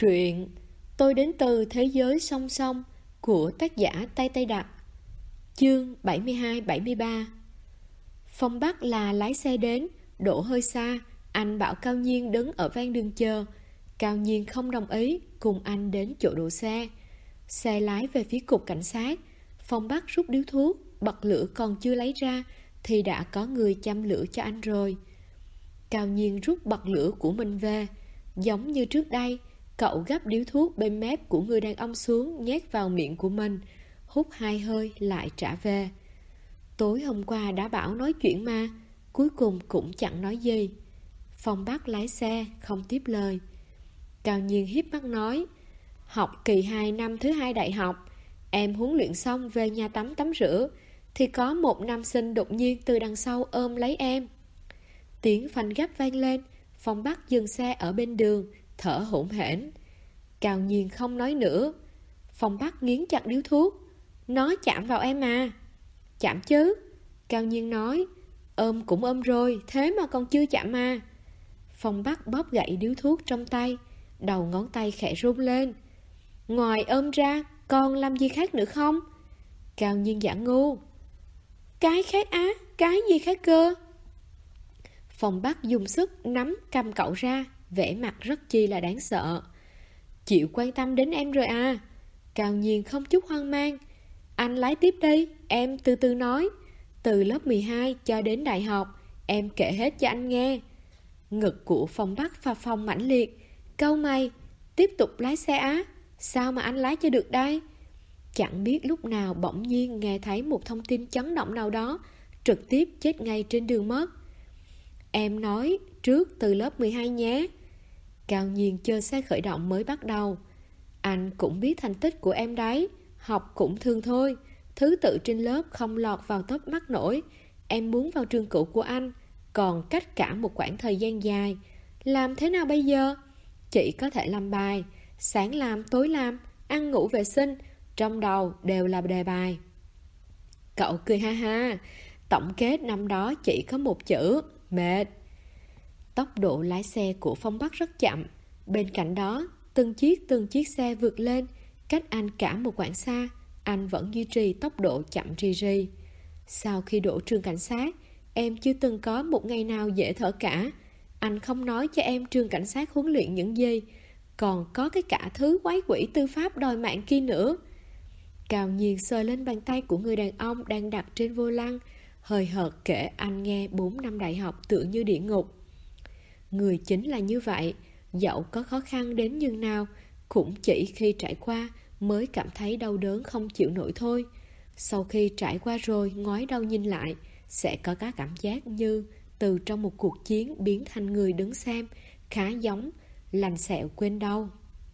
Truyện Tôi đến từ thế giới song song của tác giả Tây Tây Đặc. Chương 72-73. Phong Bắc là lái xe đến, đổ hơi xa. Anh bảo Cao Nhiên đứng ở ven đường chờ. Cao Nhiên không đồng ý, cùng anh đến chỗ đổ xe. Xe lái về phía cục cảnh sát. Phong Bắc rút điếu thuốc, bật lửa còn chưa lấy ra thì đã có người châm lửa cho anh rồi. Cao Nhiên rút bật lửa của mình về. Giống như trước đây, cậu gắp điếu thuốc bên mép của người đàn ông xuống, nhét vào miệng của mình, hút 2 hơi lại trả về. Tối hôm qua đã bảo nói chuyện mà, cuối cùng cũng chẳng nói gì. Phong Bắc lái xe, không tiếp lời. Cao Nhiên híp mắt nói: học kỳ 2 năm thứ 2 đại học, em huấn luyện xong về nhà tắm rửa thì có một nam sinh đột nhiên từ đằng sau ôm lấy em. Tiếng phanh gấp vang lên. Phong Bắc dừng xe ở bên đường, thở hổn hển. Cao Nhiên không nói nữa. Phong Bắc nghiến chặt điếu thuốc. Nó chạm vào em à? Chạm chứ. Cao Nhiên nói. Ôm cũng ôm rồi, thế mà còn chưa chạm mà. Phong Bắc bóp gậy điếu thuốc trong tay, đầu ngón tay khẽ run lên. Ngoài ôm ra còn làm gì khác nữa không? Cao Nhiên giả ngu. Cái khác á? Cái gì khác cơ? Phong Bắc dùng sức nắm cầm cậu ra, vẻ mặt rất chi là đáng sợ. Chịu quan tâm đến em rồi à? Cao Nhiên không chút hoang mang. Anh lái tiếp đi, em từ từ nói. Từ lớp 12 cho đến đại học, em kể hết cho anh nghe. Ngực của Phong Bắc phập phồng mãnh liệt. Cau mày, tiếp tục lái xe á? Sao mà anh lái cho được đây? Chẳng biết lúc nào bỗng nhiên nghe thấy một thông tin chấn động nào đó, trực tiếp chết ngay trên đường mất. Em nói trước từ lớp 12 nhé. Cao Nhiên chơi xe khởi động mới bắt đầu. Anh cũng biết thành tích của em đấy, học cũng thường thôi, thứ tự trên lớp không lọt vào top mắt nổi. Em muốn vào trường cũ của anh, còn cách cả một khoảng thời gian dài. Làm thế nào bây giờ? Chị có thể làm bài, sáng làm, tối làm, ăn ngủ vệ sinh, trong đầu đều là đề bài. Cậu cười ha ha. Tổng kết năm đó chỉ có một chữ: mệt. Tốc độ lái xe của Phong Bắc rất chậm. Bên cạnh đó, từng chiếc xe vượt lên, cách anh cả một quãng xa. Anh vẫn duy trì tốc độ chậm rì rì. Sau khi đỗ trường cảnh sát, em chưa từng có một ngày nào dễ thở cả. Anh không nói cho em trường cảnh sát huấn luyện những gì, còn có cái cả thứ quái quỷ tư pháp đòi mạng kia nữa. Cao Nhiên sờ lên bàn tay của người đàn ông đang đặt trên vô lăng, hời hợt kể anh nghe 4 năm đại học tựa như địa ngục. Người chính là như vậy, dẫu có khó khăn đến nhường nào, cũng chỉ khi trải qua mới cảm thấy đau đớn không chịu nổi thôi. Sau khi trải qua rồi ngoái đầu nhìn lại, sẽ có cái cảm giác như từ trong một cuộc chiến biến thành người đứng xem, khá giống lành sẹo quên đau.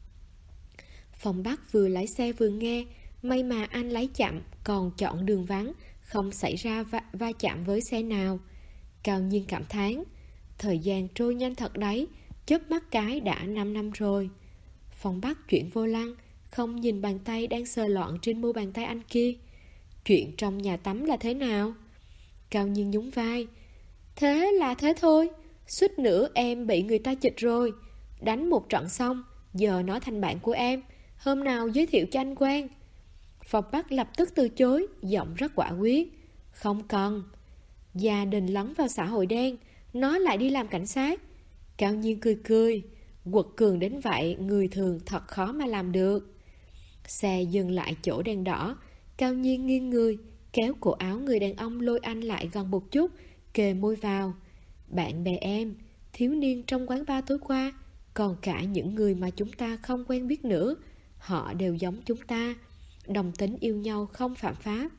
Phong Bắc vừa lái xe vừa nghe. May mà anh lái chậm, còn chọn đường vắng, không xảy ra va chạm với xe nào. Cao Nhiên cảm thán. Thời gian trôi nhanh thật đấy, chớp mắt cái đã 5 năm rồi. Phong Bắc chuyển vô lăng, không nhìn bàn tay đang sờ loạn trên mu bàn tay anh kia. Chuyện trong nhà tắm là thế nào? Cao Nhiên nhún vai. Thế là thế thôi, suýt nữa em bị người ta chịch rồi. Đánh một trận xong, giờ nó thành bạn của em, hôm nào giới thiệu cho anh quen. Phong Bắc lập tức từ chối, giọng rất quả quyết. Không cần. Gia đình lấn vào xã hội đen, nó lại đi làm cảnh sát. Cao Nhiên cười cười. Quật cường đến vậy, người thường thật khó mà làm được. Xe dừng lại chỗ đèn đỏ. Cao Nhiên nghiêng người, kéo cổ áo người đàn ông lôi anh lại gần một chút, kề môi vào. Bạn bè em, thiếu niên trong quán bar tối qua, còn cả những người mà chúng ta không quen biết nữa, họ đều giống chúng ta, đồng tính yêu nhau không phạm pháp.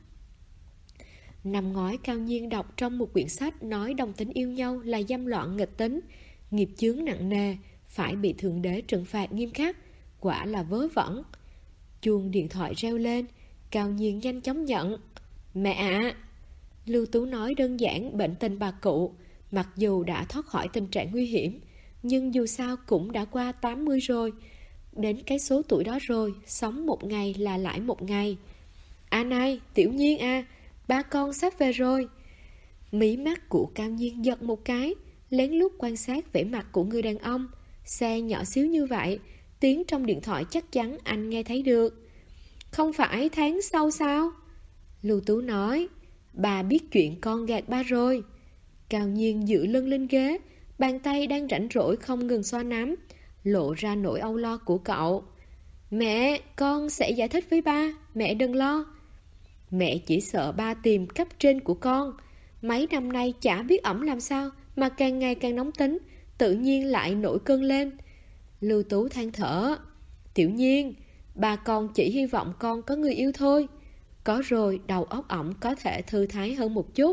Năm ngoái Cao Nhiên đọc trong một quyển sách nói đồng tính yêu nhau là dâm loạn nghịch tính, nghiệp chướng nặng nề, phải bị Thượng Đế trừng phạt nghiêm khắc. Quả là vớ vẩn. Chuông điện thoại reo lên. Cao Nhiên nhanh chóng nhận. Mẹ ạ! Lưu Tú nói đơn giản bệnh tình bà cụ. Mặc dù đã thoát khỏi tình trạng nguy hiểm, nhưng dù sao cũng đã qua 80 rồi. Đến cái số tuổi đó rồi, sống một ngày là lãi một ngày. À này, Tiểu Nhiên à, ba con sắp về rồi. Mí mắt của Cao Nhiên giật một cái, lén lút quan sát vẻ mặt của người đàn ông. Xe nhỏ xíu như vậy, tiếng trong điện thoại chắc chắn anh nghe thấy được. Không phải tháng sau sao? Lưu Tú nói. Bà biết chuyện con gạt ba rồi. Cao Nhiên dựa lưng lên ghế, bàn tay đang rảnh rỗi không ngừng xoa nắm, lộ ra nỗi âu lo của cậu. Mẹ, con sẽ giải thích với ba, mẹ đừng lo. Mẹ chỉ sợ ba tìm cấp trên của con. Mấy năm nay chả biết ổng làm sao mà càng ngày càng nóng tính, tự nhiên lại nổi cơn lên. Lưu Tú than thở. Tiểu Nhiên, bà con chỉ hy vọng con có người yêu thôi. Có rồi đầu óc ổng có thể thư thái hơn một chút.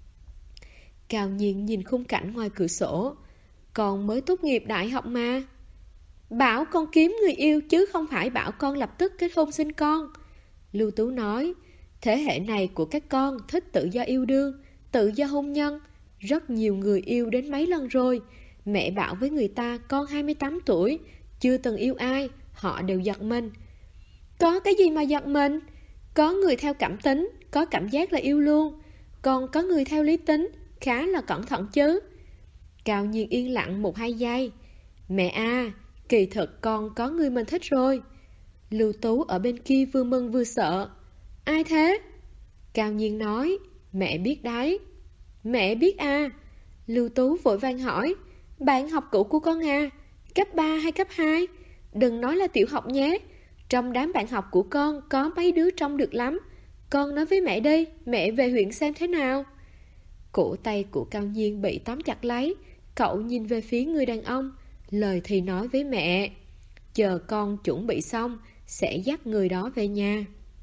Cao Nhiên nhìn khung cảnh ngoài cửa sổ. Con mới tốt nghiệp đại học mà. Bảo con kiếm người yêu chứ không phải bảo con lập tức kết hôn sinh con. Lưu Tú nói. Thế hệ này của các con thích tự do yêu đương, tự do hôn nhân. Rất nhiều người yêu đến mấy lần rồi. Mẹ bảo với người ta con 28 tuổi, chưa từng yêu ai, họ đều giật mình. Có cái gì mà giật mình? Có người theo cảm tính, có cảm giác là yêu luôn. Còn có người theo lý tính, khá là cẩn thận chứ. Cao Nhiên yên lặng 1-2 giây. Mẹ à, kỳ thực con có người mình thích rồi. Lưu Tú ở bên kia vừa mừng vừa sợ. Ai thế? Cao Nhiên nói. Mẹ biết đấy. Mẹ biết à? Lưu Tú vội vàng hỏi. Bạn học cũ của con à? Cấp 3 hay cấp 2? Đừng nói là tiểu học nhé. Trong đám bạn học của con có mấy đứa trông được lắm. Con nói với mẹ đi, mẹ về huyện xem thế nào. Cổ tay của Cao Nhiên bị tóm chặt lấy. Cậu nhìn về phía người đàn ông, lời thì nói với mẹ. Chờ con chuẩn bị xong, sẽ dắt người đó về nhà.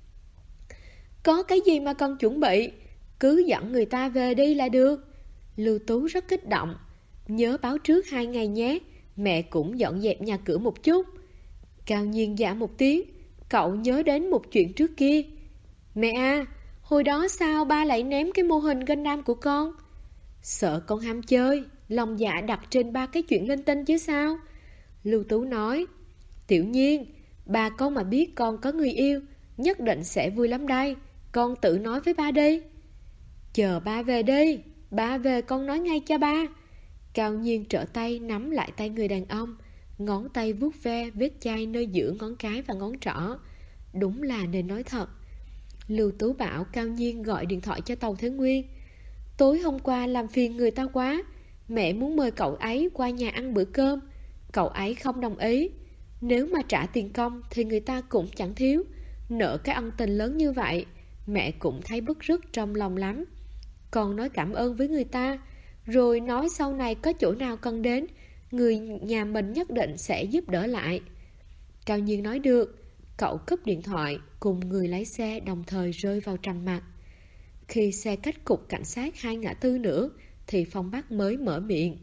Có cái gì mà con chuẩn bị? Cứ dẫn người ta về đi là được. Lưu Tú rất kích động. Nhớ báo trước 2 ngày nhé. Mẹ cũng dọn dẹp nhà cửa một chút. Cao Nhiên dạ một tiếng. Cậu nhớ đến một chuyện trước kia. Mẹ à, hồi đó sao ba lại ném cái mô hình Gundam của con? Sợ con ham chơi, lòng dạ đặt trên 3 cái chuyện linh tinh chứ sao? Lưu Tú nói. Tiểu Nhiên, ba con mà biết con có người yêu, nhất định sẽ vui lắm đây. Con tự nói với ba đi. Chờ ba về đi. Ba về con nói ngay cho ba. Cao Nhiên trở tay nắm lại tay người đàn ông, ngón tay vuốt ve vết chai nơi giữa ngón cái và ngón trỏ. Đúng là nên nói thật. Lưu Tú bảo Cao Nhiên gọi điện thoại cho Tàu Thế Nguyên. Tối hôm qua làm phiền người ta quá, mẹ muốn mời cậu ấy qua nhà ăn bữa cơm. Cậu ấy không đồng ý. Nếu mà trả tiền công thì người ta cũng chẳng thiếu. Nợ cái ân tình lớn như vậy, mẹ cũng thấy bứt rứt trong lòng lắm. Còn nói cảm ơn với người ta, rồi nói sau này có chỗ nào cần đến, người nhà mình nhất định sẽ giúp đỡ lại. Cao Nhiên nói được. Cậu cúp điện thoại, cùng người lái xe đồng thời rơi vào trầm mặc. Khi xe cách cục cảnh sát 2 ngã tư nữa, thì Phong Bắc mới mở miệng.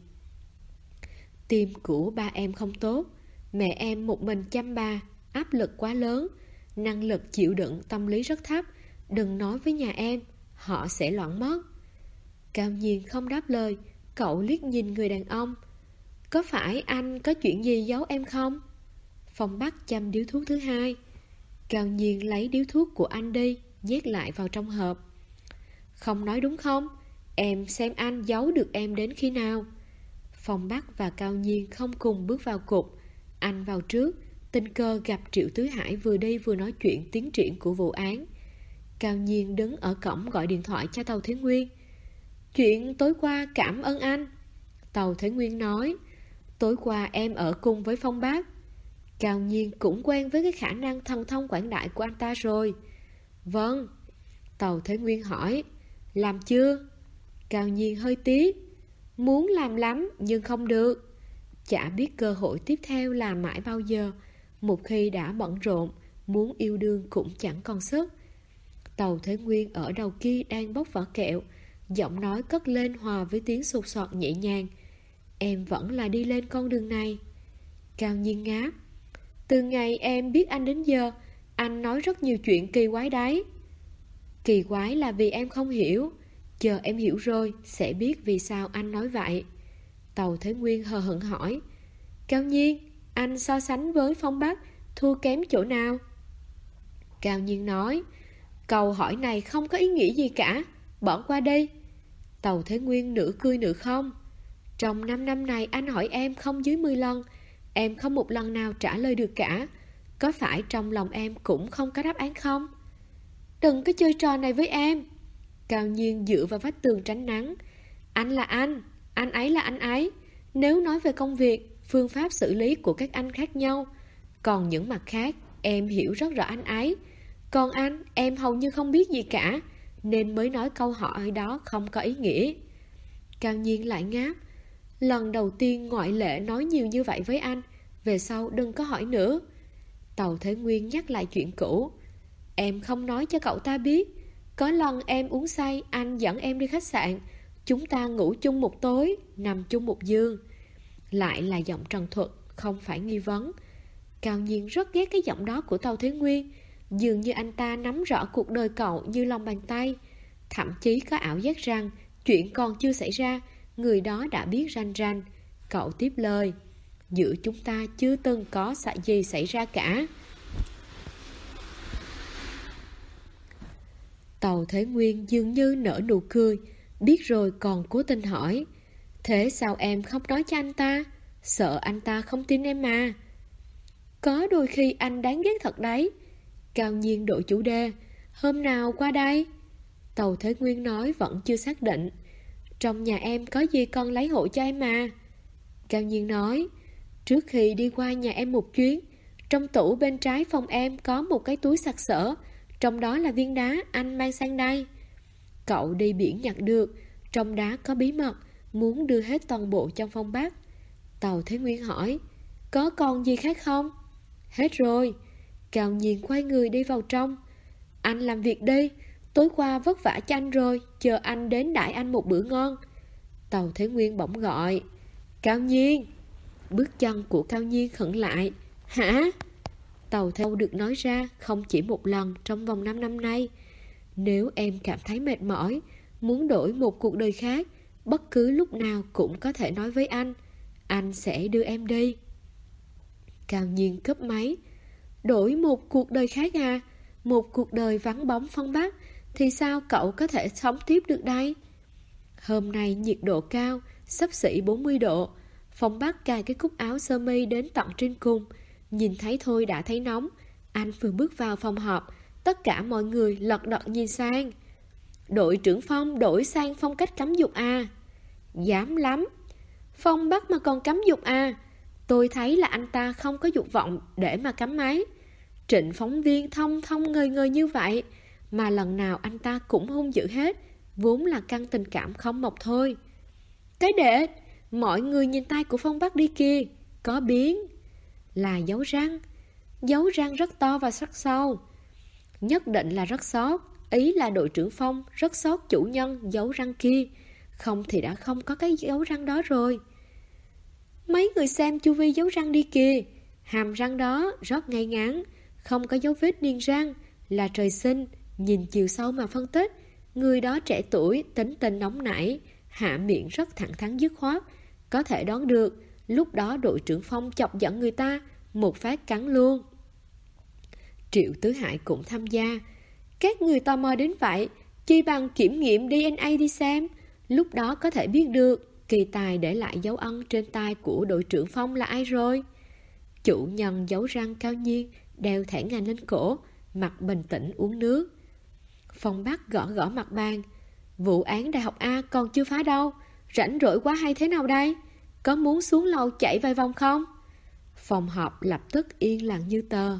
Tim của ba em không tốt. Mẹ em một mình chăm ba, áp lực quá lớn, năng lực chịu đựng tâm lý rất thấp. Đừng nói với nhà em, họ sẽ loạn mất. Cao Nhiên không đáp lời. Cậu liếc nhìn người đàn ông. Có phải anh có chuyện gì giấu em không? Phong Bắc châm điếu thuốc thứ 2. Cao Nhiên lấy điếu thuốc của anh đi, nhét lại vào trong hộp. Không nói đúng không? Em xem anh giấu được em đến khi nào? Phong Bắc và Cao Nhiên không cùng bước vào cục. Anh vào trước, tình cờ gặp Triệu Tứ Hải vừa đi vừa nói chuyện tiến triển của vụ án. Cao Nhiên đứng ở cổng gọi điện thoại cho Tàu Thế Nguyên. Chuyện tối qua cảm ơn anh. Tàu Thế Nguyên nói. Tối qua em ở cùng với Phong Bắc. Cao Nhiên cũng quen với cái khả năng thần thông quảng đại của anh ta rồi. Vâng. Tàu Thế Nguyên hỏi. Làm chưa? Cao Nhiên hơi tiếc. Muốn làm lắm nhưng không được. Chả biết cơ hội tiếp theo là mãi bao giờ. Một khi đã bận rộn, muốn yêu đương cũng chẳng còn sức. Tàu Thế Nguyên ở đầu kia đang bóc vỏ kẹo, giọng nói cất lên hòa với tiếng sột soạt nhẹ nhàng. Em vẫn là đi lên con đường này. Cao Nhiên ngáp. Từ ngày em biết anh đến giờ, anh nói rất nhiều chuyện kỳ quái đấy. Kỳ quái là vì em không hiểu. Chờ em hiểu rồi sẽ biết vì sao anh nói vậy. Tàu Thế Nguyên hờ hững hỏi. Cao Nhiên, anh so sánh với Phong Bắc thua kém chỗ nào? Cao Nhiên nói. Câu hỏi này không có ý nghĩa gì cả, bỏ qua đi. Tàu Thế Nguyên nửa cười nửa không. Trong 5 năm này anh hỏi em không dưới 10 lần. em không một lần nào trả lời được cả. Có phải trong lòng em cũng không có đáp án không? Đừng có chơi trò này với em. Cao Nhiên dựa vào vách tường tránh nắng. Anh là anh ấy là anh ấy. Nếu nói về công việc, phương pháp xử lý của các anh khác nhau. Còn những mặt khác, em hiểu rất rõ anh ấy. Còn anh, em hầu như không biết gì cả, nên mới nói câu hỏi đó không có ý nghĩa. Cao Nhiên lại ngáp. Lần đầu tiên ngoại lệ nói nhiều như vậy với anh. Về sau đừng có hỏi nữa. Tàu Thế Nguyên nhắc lại chuyện cũ. Em không nói cho cậu ta biết. Có lần em uống say, anh dẫn em đi khách sạn. Chúng ta ngủ chung một tối, nằm chung một giường. Lại là giọng trần thuật, không phải nghi vấn. Cao Nhiên rất ghét cái giọng đó của Tàu Thế Nguyên. Dường như anh ta nắm rõ cuộc đời cậu như lòng bàn tay. Thậm chí có ảo giác rằng chuyện còn chưa xảy ra, người đó đã biết rành rành. Cậu tiếp lời. Giữa chúng ta chưa từng có gì xảy ra cả. Tàu Thế Nguyên dường như nở nụ cười. Biết rồi còn cố tình hỏi. Thế sao em không nói cho anh ta? Sợ anh ta không tin em mà. Có đôi khi anh đáng ghét thật đấy. Cao Nhiên đổi chủ đề. Hôm nào qua đây? Tàu Thế Nguyên nói vẫn chưa xác định. Trong nhà em có gì con lấy hộ cho em mà. Cao Nhiên nói. Trước khi đi qua nhà em một chuyến, trong tủ bên trái phòng em có một cái túi sặc sỡ. Trong đó là viên đá anh mang sang đây. Cậu đi biển nhặt được. Trong đá có bí mật, muốn đưa hết toàn bộ trong phong bát. Tàu Thế Nguyên hỏi. Có còn gì khác không? Hết rồi. Cao Nhiên quay người đi vào trong. Anh làm việc đi. Tối qua vất vả cho anh rồi. Chờ anh đến đãi anh một bữa ngon. Tàu Thế Nguyên bỗng gọi. Cao Nhiên. Bước chân của Cao Nhiên khựng lại. Hả? Tàu theo được nói ra không chỉ một lần trong vòng 5 năm nay. Nếu em cảm thấy mệt mỏi, muốn đổi một cuộc đời khác, bất cứ lúc nào cũng có thể nói với anh sẽ đưa em đi. Cao Nhiên cúp máy. Đổi một cuộc đời khác à? Một cuộc đời vắng bóng phong bát thì sao cậu có thể sống tiếp được đây? Hôm nay nhiệt độ cao, xấp xỉ 40 độ. Phong Bác cài cái cúc áo sơ mi đến tận trên cùng. Nhìn thấy thôi đã thấy nóng. Anh vừa bước vào phòng họp, tất cả mọi người lật đật nhìn sang. Đội trưởng Phong đổi sang phong cách cấm dục à? Dám lắm. Phong Bác mà còn cấm dục à? Tôi thấy là anh ta không có dục vọng để mà cấm máy. Trịnh phóng viên thông ngời ngời như vậy, mà lần nào anh ta cũng hung dữ hết. Vốn là căn tình cảm không mọc thôi. Cái đệ, mọi người nhìn tay của Phong Bác đi kìa. Có biến. Là dấu răng rất to và sắc sâu. Nhất định là rất xót. Ý là đội trưởng Phong rất xót chủ nhân dấu răng kia. Không thì đã không có cái dấu răng đó rồi. Mấy người xem chu vi dấu răng đi kìa. Hàm răng đó rất ngay ngắn, không có dấu vết niên răng, là trời sinh. Nhìn chiều sâu mà phân tích, người đó trẻ tuổi, tính tình nóng nảy, hạ miệng rất thẳng thắn dứt khoát. Có thể đoán được, lúc đó đội trưởng Phong chọc giận người ta, một phát cắn luôn. Triệu Tứ Hải cũng tham gia. Các người tò mò đến vậy, chi bằng kiểm nghiệm DNA đi xem. Lúc đó có thể biết được kỳ tài để lại dấu ân trên tay của đội trưởng Phong là ai rồi. Chủ nhân dấu răng Cao Nhiên đeo thẻ ngà lên cổ, mặt bình tĩnh uống nước. Phong Bắc gõ gõ mặt bàn. Vụ án Đại học A còn chưa phá đâu. Rảnh rỗi quá hay thế nào đây? Có muốn xuống lầu chạy vài vòng không? Phòng họp lập tức yên lặng như tờ.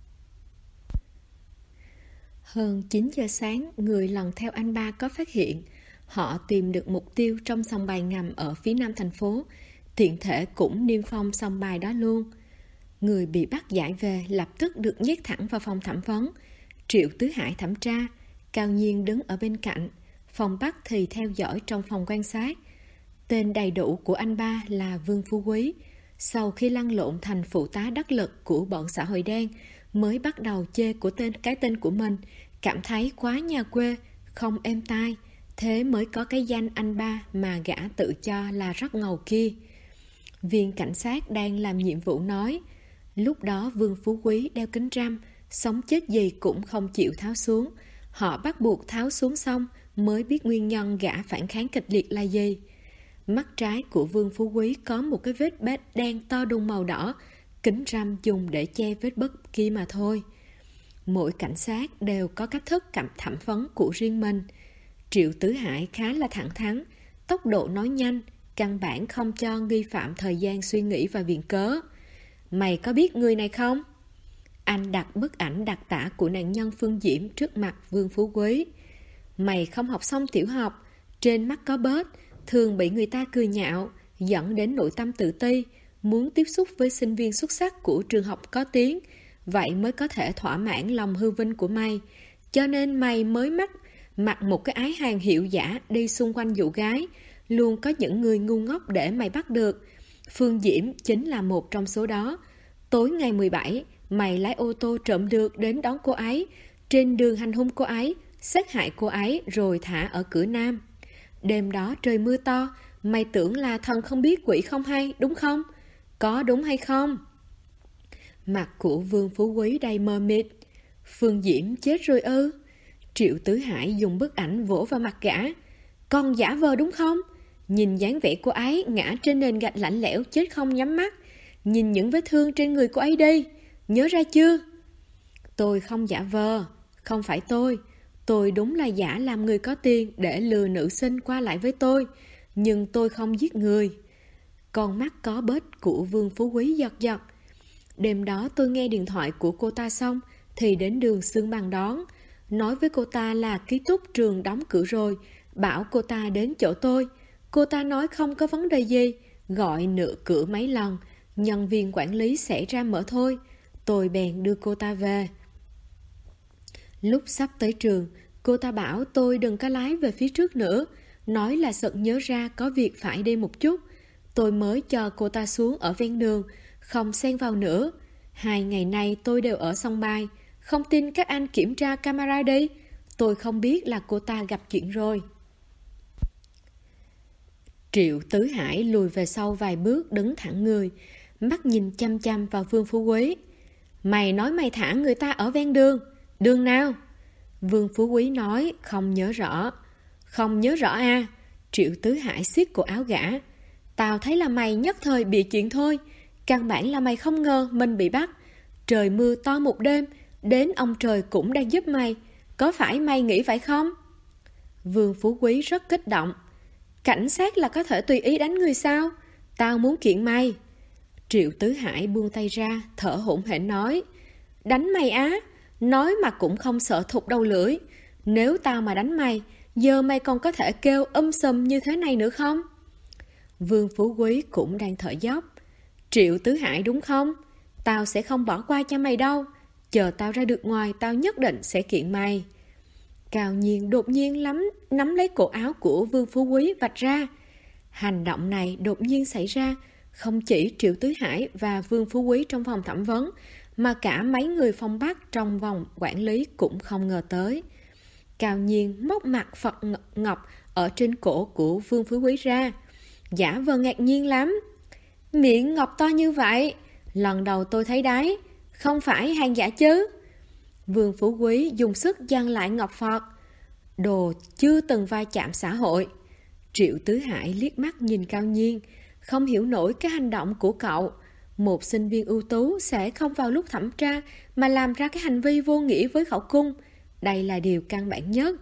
Hơn 9 giờ sáng, người lần theo anh ba có phát hiện. Họ tìm được mục tiêu trong sòng bài ngầm ở phía nam thành phố. Tiện thể cũng niêm phong sòng bài đó luôn. Người bị bắt giải về lập tức được nhét thẳng vào phòng thẩm vấn. Triệu Tứ Hải thẩm tra. Cao Nhiên đứng ở bên cạnh. Phong Bắc thì theo dõi trong phòng quan sát. Tên đầy đủ của anh ba là Vương Phú Quý. Sau khi lăn lộn thành phụ tá đắc lực của bọn xã hội đen, mới bắt đầu chê của cái tên của mình, cảm thấy quá nhà quê, không êm tai. Thế mới có cái danh anh ba mà gã tự cho là rất ngầu kia. Viên cảnh sát đang làm nhiệm vụ nói. Lúc đó Vương Phú Quý đeo kính râm, sống chết gì cũng không chịu tháo xuống. Họ bắt buộc tháo xuống xong mới biết nguyên nhân gã phản kháng kịch liệt là gì. Mắt trái của Vương Phú Quý có một cái vết đen to đùng màu đỏ, kính râm dùng để che vết bớt kia mà thôi. Mỗi cảnh sát đều có cách thức thẩm vấn của riêng mình. Triệu Tứ Hải khá là thẳng thắn, tốc độ nói nhanh, căn bản không cho nghi phạm thời gian suy nghĩ và viện cớ. Mày có biết người này không? Anh đặt bức ảnh đặc tả của nạn nhân Phương Diễm trước mặt Vương Phú Quý. Mày không học xong tiểu học, trên mắt có bớt, thường bị người ta cười nhạo, dẫn đến nội tâm tự ti, muốn tiếp xúc với sinh viên xuất sắc của trường học có tiếng, vậy mới có thể thỏa mãn lòng hư vinh của mày. Cho nên mày mới mặc một cái ái hàng hiệu giả đi xung quanh dụ gái, luôn có những người ngu ngốc để mày bắt được. Phương Diễm chính là một trong số đó. Tối ngày 17, mày lái ô tô trộm được đến đón cô ấy, trên đường hành hung cô ấy, sát hại cô ấy rồi thả ở cửa Nam. Đêm đó trời mưa to, mày tưởng là thần không biết quỷ không hay, đúng không? Có đúng hay không? Mặt của Vương Phú Quý đầy mờ mịt. Phương Diễm chết rồi ư? Triệu Tứ Hải dùng bức ảnh vỗ vào mặt gã. Còn giả vờ đúng không? Nhìn dáng vẻ cô ấy ngã trên nền gạch lạnh lẽo chết không nhắm mắt. Nhìn những vết thương trên người cô ấy đi. Nhớ ra chưa? Tôi không giả vờ. Không phải tôi đúng là giả làm người có tiền để lừa nữ sinh qua lại với tôi. Nhưng tôi không giết người. Con mắt có bết của Vương Phú Quý giật giật. Đêm đó tôi nghe điện thoại của cô ta xong thì đến đường Xương Bằng đón. Nói với cô ta là ký túc trường đóng cửa rồi, bảo cô ta đến chỗ tôi. Cô ta nói không có vấn đề gì, gọi nửa cửa mấy lần, nhân viên quản lý sẽ ra mở thôi. Tôi bèn đưa cô ta về. Lúc sắp tới trường, cô ta bảo tôi đừng có lái về phía trước nữa, nói là sực nhớ ra có việc phải đi một chút. Tôi mới cho cô ta xuống ở ven đường, không xen vào nữa. 2 ngày nay tôi đều ở sân bay. Không tin các anh kiểm tra camera đi. Tôi không biết là cô ta gặp chuyện rồi. Triệu Tứ Hải lùi về sau vài bước đứng thẳng người, mắt nhìn chăm chăm vào Vương Phú Quý. Mày nói mày thả người ta ở ven đường. Đường nào? Vương Phú Quý nói không nhớ rõ. Không nhớ rõ à? Triệu Tứ Hải siết cổ áo gã. Tao thấy là mày nhất thời bịa chuyện thôi. Căn bản là mày không ngờ mình bị bắt. Trời mưa to một đêm, đến ông trời cũng đang giúp mày. Có phải mày nghĩ vậy không? Vương Phú Quý rất kích động. Cảnh sát là có thể tùy ý đánh người sao? Tao muốn kiện mày. Triệu Tứ Hải buông tay ra, thở hổn hển nói. Đánh mày á? Nói mà cũng không sợ thụt đầu lưỡi. Nếu tao mà đánh mày, giờ mày còn có thể kêu sùm như thế này nữa không? Vương Phú Quý cũng đang thở dốc. Triệu Tứ Hải đúng không? Tao sẽ không bỏ qua cho mày đâu. Chờ tao ra được ngoài, tao nhất định sẽ kiện mày. Cao Nhiên đột nhiên nắm lấy cổ áo của Vương Phú Quý vạch ra. Hành động này đột nhiên xảy ra, không chỉ Triệu Tứ Hải và Vương Phú Quý trong phòng thẩm vấn, mà cả mấy người phong Bắc trong vòng quản lý cũng không ngờ tới. Cao Nhiên móc mặt Phật Ngọc ở trên cổ của Vương Phú Quý ra. Giả vờ ngạc nhiên lắm. Miệng ngọc to như vậy, lần đầu tôi thấy đấy, không phải hàng giả chứ? Vương Phú Quý dùng sức giăng lại ngọc Phật. Đồ chưa từng va chạm xã hội. Triệu Tứ Hải liếc mắt nhìn Cao Nhiên, không hiểu nổi cái hành động của cậu. Một sinh viên ưu tú sẽ không vào lúc thẩm tra mà làm ra cái hành vi vô nghĩa với khẩu cung. Đây là điều căn bản nhất.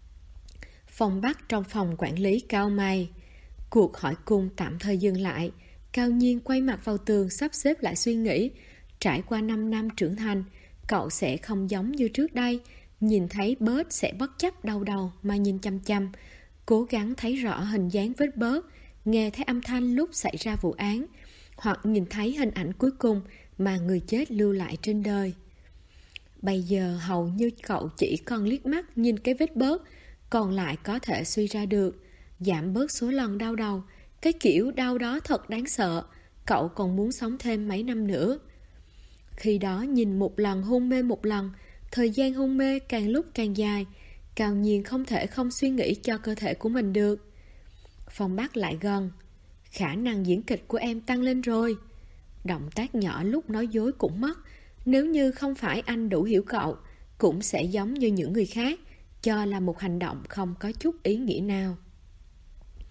Phong Bắc trong phòng quản lý cau mày. Cuộc hỏi cung tạm thời dừng lại. Cao Nhiên quay mặt vào tường sắp xếp lại suy nghĩ. Trải qua 5 năm trưởng thành, cậu sẽ không giống như trước đây. Nhìn thấy bớt sẽ bất chấp đau đầu mà nhìn chăm chăm. Cố gắng thấy rõ hình dáng vết bớt, nghe thấy âm thanh lúc xảy ra vụ án, hoặc nhìn thấy hình ảnh cuối cùng mà người chết lưu lại trên đời. Bây giờ hầu như cậu chỉ còn liếc mắt nhìn cái vết bớt, còn lại có thể suy ra được. Giảm bớt số lần đau đầu, cái kiểu đau đó thật đáng sợ. Cậu còn muốn sống thêm mấy năm nữa. Khi đó nhìn một lần hôn mê một lần, thời gian hôn mê càng lúc càng dài. Cao Nhiên không thể không suy nghĩ cho cơ thể của mình được. Phong Bắc lại gần. Khả năng diễn kịch của em tăng lên rồi. Động tác nhỏ lúc nói dối cũng mất. Nếu như không phải anh đủ hiểu cậu, cũng sẽ giống như những người khác, cho là một hành động không có chút ý nghĩa nào.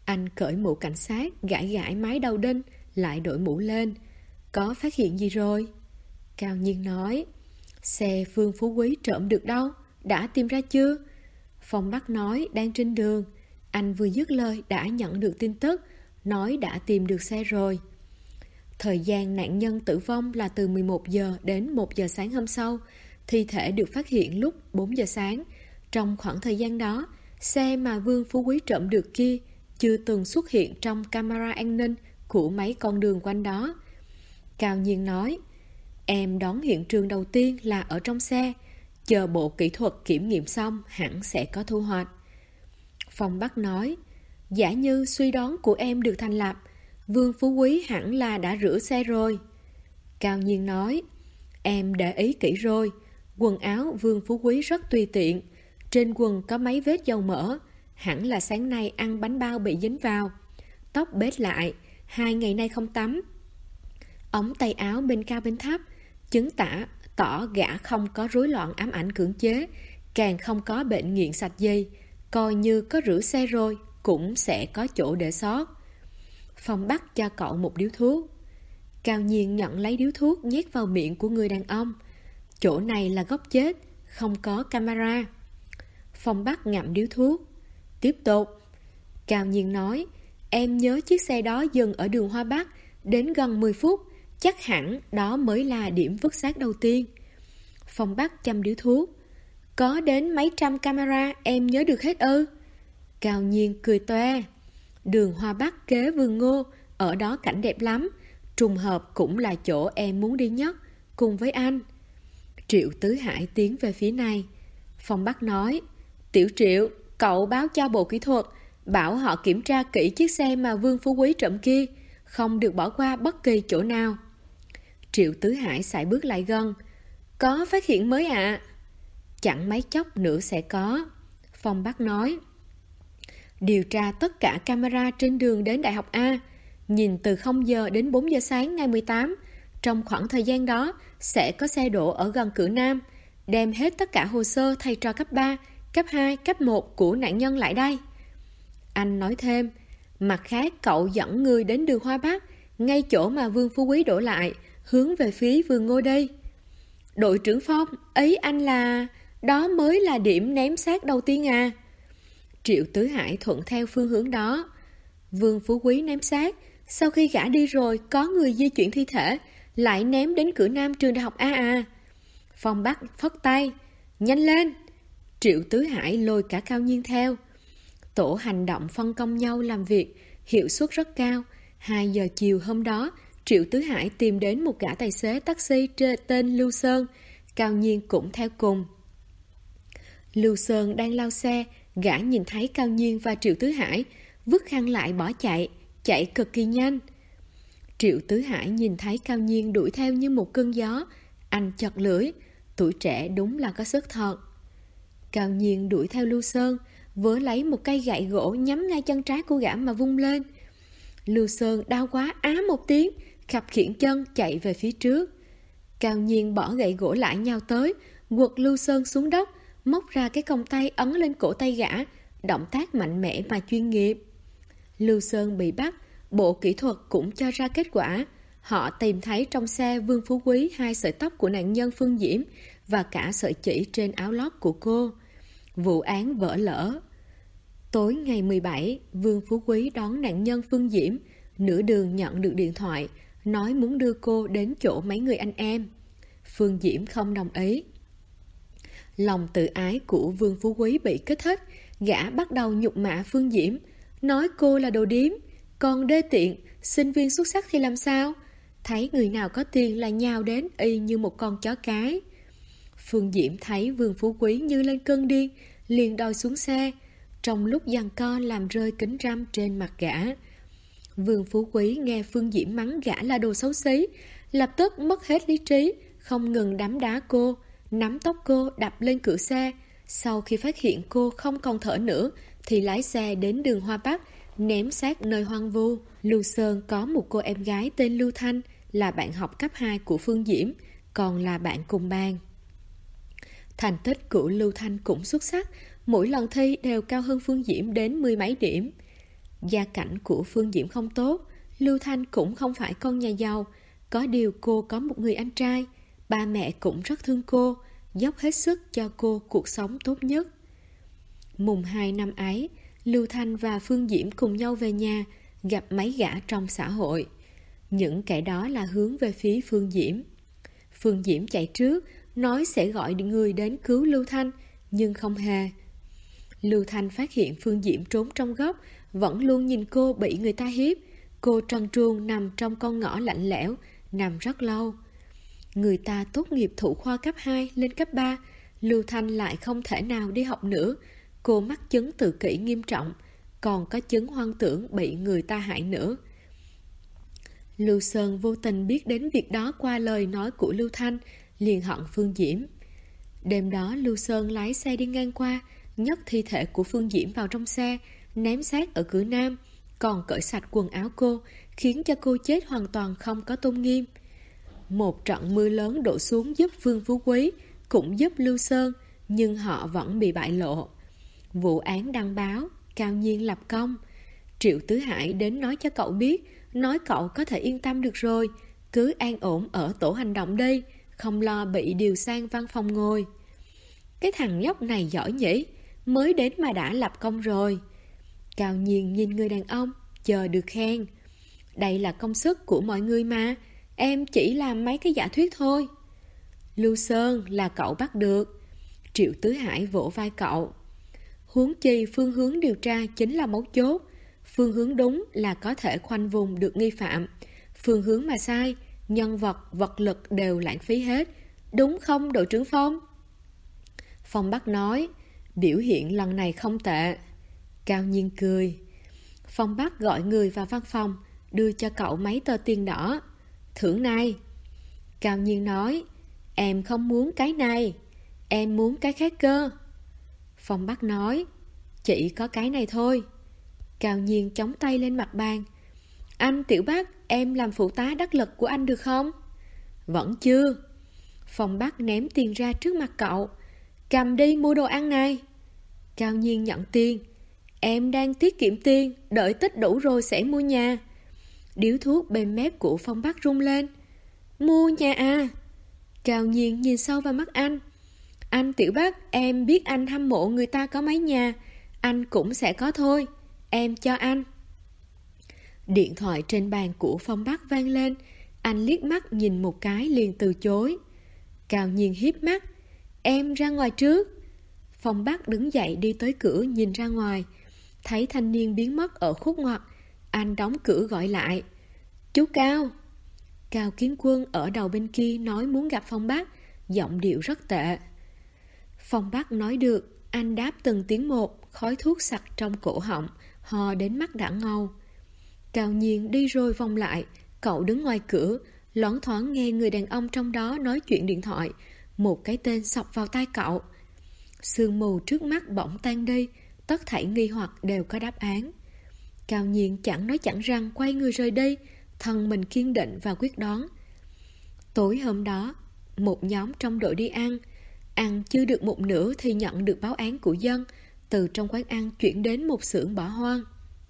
Anh cởi mũ cảnh sát, gãi gãi mái đầu đinh, lại đội mũ lên. Có phát hiện gì rồi? Cao Nhiên nói, xe Vương Phú Quý trộm được đâu? Đã tìm ra chưa? Phong Bắc nói, đang trên đường. Anh vừa dứt lời đã nhận được tin tức, nói đã tìm được xe rồi. Thời gian nạn nhân tử vong là từ 11 giờ đến 1 giờ sáng hôm sau. Thi thể được phát hiện lúc 4 giờ sáng. Trong khoảng thời gian đó, xe mà Vương Phú Quý trộm được kia chưa từng xuất hiện trong camera an ninh của mấy con đường quanh đó. Cao Nhiên nói, em đón hiện trường đầu tiên là ở trong xe. Chờ bộ kỹ thuật kiểm nghiệm xong hẳn sẽ có thu hoạch. Phong Bắc nói, giả như suy đoán của em được thành lập, Vương Phú Quý hẳn là đã rửa xe rồi. Cao Nhiên nói, em để ý kỹ rồi. Quần áo Vương Phú Quý rất tùy tiện. Trên quần có mấy vết dầu mỡ. Hẳn là sáng nay ăn bánh bao bị dính vào. Tóc bết lại, 2 ngày nay không tắm. Ống tay áo bên cao bên thấp, chứng tỏ gã không có rối loạn ám ảnh cưỡng chế, càng không có bệnh nghiện sạch dây. Coi như có rửa xe rồi, cũng sẽ có chỗ để sót. Phong Bắc cho cậu một điếu thuốc. Cao Nhiên nhận lấy điếu thuốc nhét vào miệng của người đàn ông. Chỗ này là góc chết, không có camera. Phong Bắc ngậm điếu thuốc. Tiếp tục. Cao Nhiên nói, em nhớ chiếc xe đó dừng ở đường Hoa Bắc đến gần 10 phút, chắc hẳn đó mới là điểm vứt xác đầu tiên. Phong Bắc châm điếu thuốc. Có đến mấy trăm camera em nhớ được hết ư? Cao Nhiên cười toe. Đường Hoa Bắc kế vườn ngô, ở đó cảnh đẹp lắm. Trùng hợp cũng là chỗ em muốn đi nhất, cùng với anh. Triệu Tứ Hải tiến về phía này. Phong Bắc nói, Tiểu Triệu, cậu báo cho bộ kỹ thuật, bảo họ kiểm tra kỹ chiếc xe mà Vương Phú Quý trộm kia, không được bỏ qua bất kỳ chỗ nào. Triệu Tứ Hải sải bước lại gần. Có phát hiện mới ạ? Chẳng mấy chốc nữa sẽ có. Phong Bắc nói, điều tra tất cả camera trên đường đến Đại học A, nhìn từ 0 giờ đến 4 giờ sáng ngày 18. Trong khoảng thời gian đó sẽ có xe đổ ở gần cửa Nam. Đem hết tất cả hồ sơ thầy trò cấp 3, cấp 2, cấp 1 của nạn nhân lại đây. Anh nói thêm, mặt khác cậu dẫn người đến đường Hoa Bắc, ngay chỗ mà Vương Phú Quý đổ lại, hướng về phía vườn ngô đây. Đội trưởng Phong, ý anh là đó mới là điểm ném xác đầu tiên à? Triệu Tứ Hải thuận theo phương hướng đó. Vương Phú Quý ném xác, sau khi gã đi rồi có người di chuyển thi thể, lại ném đến cửa Nam trường Đại học A à? Phong Bắc phất tay, nhanh lên. Triệu Tứ Hải lôi cả Cao Nhiên theo. Tổ hành động phân công nhau làm việc, hiệu suất rất cao. 2 giờ chiều hôm đó, Triệu Tứ Hải tìm đến một gã tài xế taxi tên Lưu Sơn. Cao Nhiên cũng theo cùng. Lưu Sơn đang lao xe, gã nhìn thấy Cao Nhiên và Triệu Tứ Hải, vứt khăn lại bỏ chạy cực kỳ nhanh. Triệu Tứ Hải nhìn thấy Cao Nhiên đuổi theo như một cơn gió, anh chật lưỡi, tuổi trẻ đúng là có sức thật. Cao Nhiên đuổi theo Lưu Sơn, vớ lấy một cây gậy gỗ nhắm ngay chân trái của gã mà vung lên. Lưu Sơn đau quá á một tiếng, khập khiễng chân chạy về phía trước. Cao Nhiên bỏ gậy gỗ lại nhào tới, quật Lưu Sơn xuống đất, móc ra cái còng tay ấn lên cổ tay gã, động tác mạnh mẽ và chuyên nghiệp. Lưu Sơn bị bắt, bộ kỹ thuật cũng cho ra kết quả. Họ tìm thấy trong xe Vương Phú Quý 2 sợi tóc của nạn nhân Phương Diễm và cả sợi chỉ trên áo lót của cô. Vụ án vỡ lỡ. Tối ngày 17, Vương Phú Quý đón nạn nhân Phương Diễm, nửa đường nhận được điện thoại, nói muốn đưa cô đến chỗ mấy người anh em. Phương Diễm không đồng ý. Lòng tự ái của Vương Phú Quý bị kích thích, gã bắt đầu nhục mạ Phương Diễm, nói cô là đồ điếm, còn đê tiện, sinh viên xuất sắc thì làm sao? Thấy người nào có tiền là nhào đến y như một con chó cái. Phương Diễm thấy Vương Phú Quý như lên cơn điên, liền đòi xuống xe, trong lúc giằng co làm rơi kính râm trên mặt gã. Vương Phú Quý nghe Phương Diễm mắng gã là đồ xấu xí, lập tức mất hết lý trí, không ngừng đấm đá cô, nắm tóc cô đập lên cửa xe. Sau khi phát hiện cô không còn thở nữa thì lái xe đến đường Hoa Bắc, ném xác nơi hoang vu. Lưu Sơn có một cô em gái tên Lưu Thanh, là bạn học cấp 2 của Phương Diễm, còn là bạn cùng ban. Thành tích của Lưu Thanh cũng xuất sắc, mỗi lần thi đều cao hơn Phương Diễm đến 10 mấy điểm. Gia cảnh của Phương Diễm không tốt, Lưu Thanh cũng không phải con nhà giàu. Có điều cô có một người anh trai, ba mẹ cũng rất thương cô, dốc hết sức cho cô cuộc sống tốt nhất. Mùng 2 năm ấy, Lưu Thanh và Phương Diễm cùng nhau về nhà, gặp mấy gã trong xã hội. Những kẻ đó là hướng về phía Phương Diễm. Phương Diễm chạy trước, nói sẽ gọi người đến cứu Lưu Thanh, nhưng không hề. Lưu Thanh phát hiện Phương Diễm trốn trong góc, vẫn luôn nhìn cô bị người ta hiếp. Cô trần truồng nằm trong con ngõ lạnh lẽo, nằm rất lâu. Người ta tốt nghiệp thủ khoa cấp 2 lên cấp 3, Lưu Thanh lại không thể nào đi học nữa. Cô mắc chứng tự kỷ nghiêm trọng, còn có chứng hoang tưởng bị người ta hại nữa. Lưu Sơn vô tình biết đến việc đó qua lời nói của Lưu Thanh, liền hận Phương Diễm. Đêm đó Lưu Sơn lái xe đi ngang qua, nhấc thi thể của Phương Diễm vào trong xe, ném xác ở cửa Nam, còn cởi sạch quần áo cô, khiến cho cô chết hoàn toàn không có tôn nghiêm. Một trận mưa lớn đổ xuống giúp Vương Phú Quý, cũng giúp Lưu Sơn, nhưng họ vẫn bị bại lộ. Vụ án đăng báo, Cao Nhiên lập công. Triệu Tứ Hải đến nói cho cậu biết, nói cậu có thể yên tâm được rồi, cứ an ổn ở tổ hành động đây, không lo bị điều sang văn phòng ngồi. Cái thằng nhóc này giỏi nhỉ, mới đến mà đã lập công rồi. Cao Nhiên nhìn người đàn ông, chờ được khen. Đây là công sức của mọi người mà, em chỉ làm mấy cái giả thuyết thôi. Lưu Sơn là cậu bắt được. Triệu Tứ Hải vỗ vai cậu. Huống chi phương hướng điều tra chính là mấu chốt. Phương hướng đúng là có thể khoanh vùng được nghi phạm. Phương hướng mà sai, nhân vật, vật lực đều lãng phí hết. Đúng không đội trưởng Phong? Phong Bắc nói, biểu hiện lần này không tệ. Cao Nhiên cười. Phong Bắc gọi người vào văn phòng, đưa cho cậu mấy tờ tiền đỏ. Thưởng này. Cao Nhiên nói, em không muốn cái này, em muốn cái khác cơ. Phong Bắc nói, chỉ có cái này thôi. Cao Nhiên chống tay lên mặt bàn. Anh Tiểu Bắc, em làm phụ tá đắc lực của anh được không? Vẫn chưa. Phong Bắc ném tiền ra trước mặt cậu. Cầm đi mua đồ ăn này. Cao Nhiên nhận tiền. Em đang tiết kiệm tiền, đợi tích đủ rồi sẽ mua nhà. Điếu thuốc bên mép của Phong Bắc rung lên. Mua nhà à? Cao Nhiên nhìn sâu vào mắt anh. Anh Tiểu Bắc, em biết anh hâm mộ người ta có mấy nhà, anh cũng sẽ có thôi. Em cho anh. Điện thoại trên bàn của Phong Bắc vang lên. Anh liếc mắt nhìn một cái liền từ chối. Cao Nhiên híp mắt. Em ra ngoài trước. Phong Bắc đứng dậy đi tới cửa nhìn ra ngoài. Thấy thanh niên biến mất ở khúc ngoặt, anh đóng cửa gọi lại. Chú Cao. Cao Kiến Quân ở đầu bên kia nói muốn gặp Phong Bắc, giọng điệu rất tệ. Phong Bắc nói được, anh đáp từng tiếng một, khói thuốc sặc trong cổ họng, ho đến mắt đã ngầu. Cao Nhiên đi rồi vòng lại, cậu đứng ngoài cửa, loáng thoáng nghe người đàn ông trong đó nói chuyện điện thoại, một cái tên xộc vào tai cậu. Sương mù trước mắt bỗng tan đi, tất thảy nghi hoặc đều có đáp án. Cao Nhiên chẳng nói chẳng rằng quay người rời đi, thân mình kiên định và quyết đoán. Tối hôm đó, một nhóm trong đội đi ăn chưa được một nửa thì nhận được báo án của dân, từ trong quán ăn chuyển đến một xưởng bỏ hoang.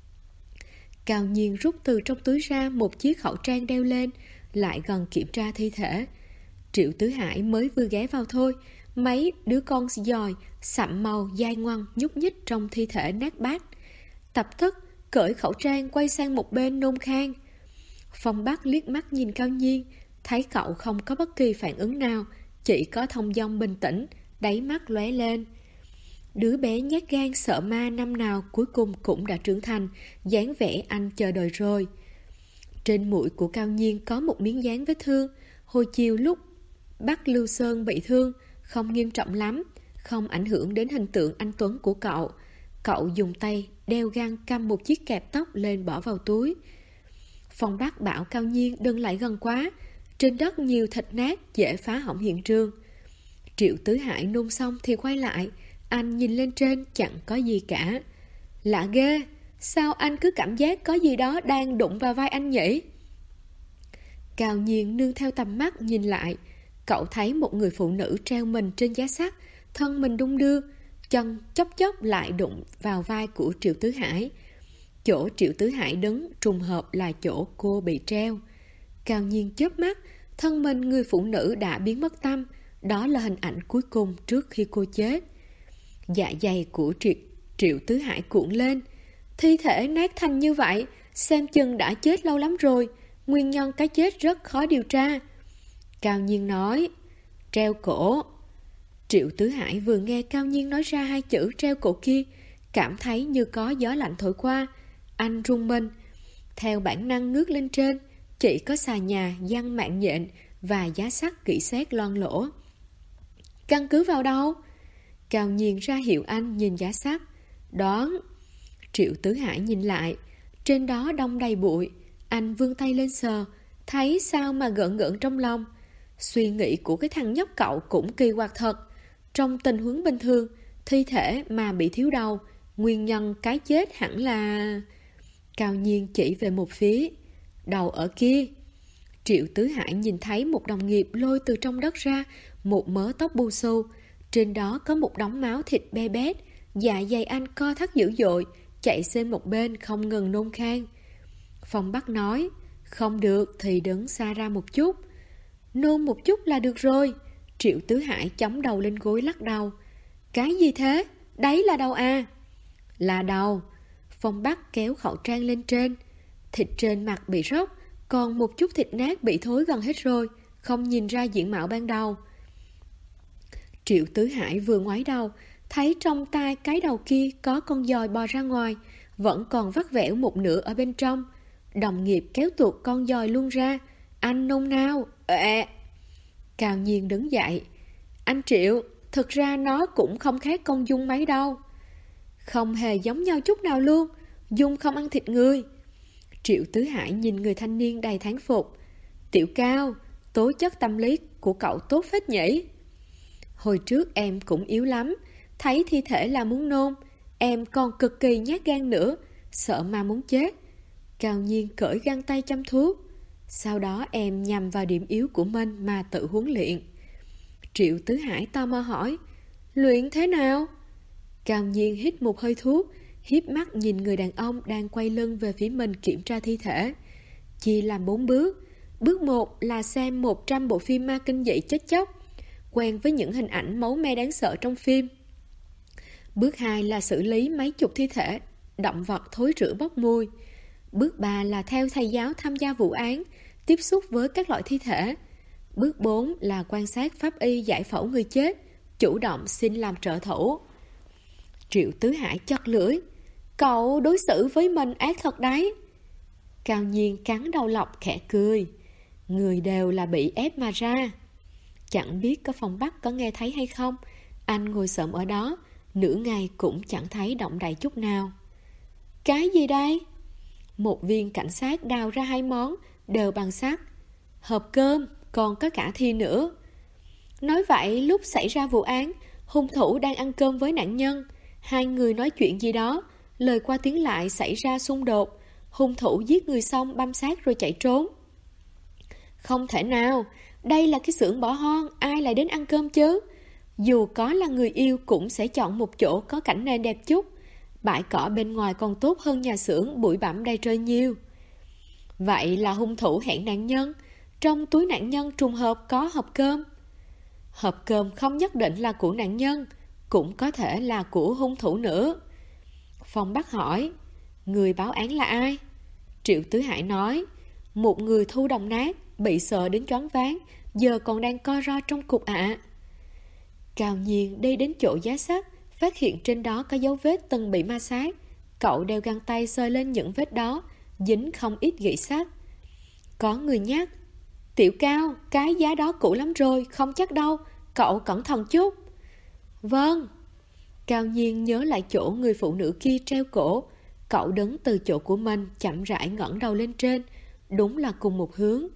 Cao Nhiên rút từ trong túi ra một chiếc khẩu trang đeo lên, lại gần kiểm tra thi thể. Triệu Tứ Hải mới vừa ghé vào thôi, mấy đứa con giòi sậm màu dai ngoằng nhúc nhích trong thi thể nát bát. Tập tức cởi khẩu trang quay sang một bên nôn khan. Phong Bắc liếc mắt nhìn Cao Nhiên, thấy cậu không có bất kỳ phản ứng nào, chỉ có thông dong bình tĩnh, đáy mắt lóe lên. Đứa bé nhát gan sợ ma năm nào cuối cùng cũng đã trưởng thành, dáng vẻ anh chờ đợi rồi. Trên mũi của Cao Nhiên có một miếng dán vết thương. Hồi chiều lúc bắt Lưu Sơn bị thương, không nghiêm trọng lắm, không ảnh hưởng đến hình tượng anh Tuấn của cậu. Cậu dùng tay đeo găng căm một chiếc kẹp tóc lên bỏ vào túi. Phong Bắc bảo Cao Nhiên đừng lại gần quá, trên đất nhiều thịt nát dễ phá hỏng hiện trường. Triệu Tứ Hải nôn xong thì quay lại, anh nhìn lên trên chẳng có gì cả. Lạ ghê, sao anh cứ cảm giác có gì đó đang đụng vào vai anh nhỉ? Cao Nhiên nương theo tầm mắt nhìn lại, cậu thấy một người phụ nữ treo mình trên giá sắt, thân mình đung đưa, chân chốc chốc lại đụng vào vai của Triệu Tứ Hải. Chỗ Triệu Tứ Hải đứng trùng hợp là chỗ cô bị treo. Cao Nhiên chớp mắt, thân mình người phụ nữ đã biến mất tâm. Đó là hình ảnh cuối cùng trước khi cô chết. Dạ dày của Triệu Tứ Hải cuộn lên. Thi thể nát thành như vậy, xem chừng đã chết lâu lắm rồi. Nguyên nhân cái chết rất khó điều tra. Cao Nhiên nói, treo cổ. Triệu Tứ Hải vừa nghe Cao Nhiên nói ra hai chữ treo cổ kia, cảm thấy như có gió lạnh thổi qua. Anh run mình, theo bản năng ngước lên trên, chỉ có xà nhà, giăng mạng nhện và giá sắt kỹ xét loang lỗ. Căn cứ vào đâu? Cao Nhiên ra hiệu anh nhìn giá sắt. Đoán. Triệu Tứ Hải nhìn lại, trên đó đông đầy bụi. Anh vươn tay lên sờ, thấy sao mà gợn gợn trong lòng. Suy nghĩ của cái thằng nhóc cậu cũng kỳ quặc thật. Trong tình huống bình thường, thi thể mà bị thiếu đầu, nguyên nhân cái chết hẳn là... Cao Nhiên chỉ về một phía. Đầu ở kia. Triệu Tứ Hải nhìn thấy một đồng nghiệp lôi từ trong đất ra một mớ tóc bù xù. Trên đó có một đống máu thịt be bét. Dạ dày anh co thắt dữ dội, chạy xên một bên không ngừng nôn khan. Phong Bắc nói, không được thì đứng xa ra một chút. Nôn một chút là được rồi. Triệu Tứ Hải chống đầu lên gối lắc đầu. Cái gì thế? Đấy là đầu à? Là đầu. Phong Bắc kéo khẩu trang lên trên. Thịt trên mặt bị róc, còn một chút thịt nát bị thối gần hết rồi, không nhìn ra diện mạo ban đầu. Triệu Tứ Hải vừa ngoái đầu, thấy trong tay cái đầu kia có con giòi bò ra ngoài, vẫn còn vắt vẻo một nửa ở bên trong. Đồng nghiệp kéo tuột con giòi luôn ra. Anh nôn nao. Cao Nhiên đứng dậy. Anh Triệu, thực ra nó cũng không khác con Dung mấy đâu. Không hề giống nhau chút nào luôn. Dung không ăn thịt người. Triệu Tứ Hải nhìn người thanh niên đầy thán phục. Tiểu Cao, tố chất tâm lý của cậu tốt phết nhỉ? Hồi trước em cũng yếu lắm, thấy thi thể là muốn nôn. Em còn cực kỳ nhát gan nữa, sợ ma muốn chết. Cao Nhiên cởi găng tay chăm thuốc. Sau đó em nhằm vào điểm yếu của mình mà tự huấn luyện. Triệu Tứ Hải tò mò hỏi, luyện thế nào? Cao Nhiên hít một hơi thuốc, hiếp mắt nhìn người đàn ông đang quay lưng về phía mình kiểm tra thi thể. Chia làm 4 bước. Bước 1 là xem 100 bộ phim ma kinh dị chết chóc, quen với những hình ảnh máu me đáng sợ trong phim. Bước 2 là xử lý mấy chục thi thể động vật thối rữa bốc mùi. Bước 3 là theo thầy giáo tham gia vụ án, tiếp xúc với các loại thi thể. Bước 4 là quan sát pháp y giải phẫu người chết, chủ động xin làm trợ thủ. Triệu Tứ Hải chật lưỡi. Cậu đối xử với mình ác thật đấy. Cao Nhiên cắn đầu lọc khẽ cười. Người đều là bị ép mà ra. Chẳng biết có Phong Bắc có nghe thấy hay không. Anh ngồi xổm ở đó, nửa ngày cũng chẳng thấy động đậy chút nào. Cái gì đây? Một viên cảnh sát đào ra 2 món, đều bằng sắt. Hộp cơm, còn có cả thi nữa. Nói vậy lúc xảy ra vụ án, hung thủ đang ăn cơm với nạn nhân. 2 người nói chuyện gì đó, lời qua tiếng lại xảy ra xung đột. Hung thủ giết người xong băm xác rồi chạy trốn. Không thể nào, đây là cái xưởng bỏ hoang, ai lại đến ăn cơm chứ? Dù có là người yêu cũng sẽ chọn một chỗ có cảnh nền đẹp chút. Bãi cỏ bên ngoài còn tốt hơn nhà xưởng bụi bặm đầy trời nhiều. Vậy là hung thủ hẹn nạn nhân. Trong túi nạn nhân trùng hợp có hộp cơm. Hộp cơm không nhất định là của nạn nhân, cũng có thể là của hung thủ nữa. Phong Bắc hỏi, người báo án là ai? Triệu Tứ Hải nói, một người thu đồng nát, bị sợ đến choáng váng, giờ còn đang co ro trong cục ạ. Cao Nhiên đi đến chỗ giá sắt, phát hiện trên đó có dấu vết từng bị ma sát. Cậu đeo găng tay soi lên những vết đó, dính không ít gậy sắt. Có người nhắc, Tiểu Cao, cái giá đó cũ lắm rồi, không chắc đâu, cậu cẩn thận chút. Vâng. Cao Nhiên nhớ lại chỗ người phụ nữ kia treo cổ. Cậu đứng từ chỗ của mình, chậm rãi ngẩng đầu lên trên. Đúng là cùng một hướng.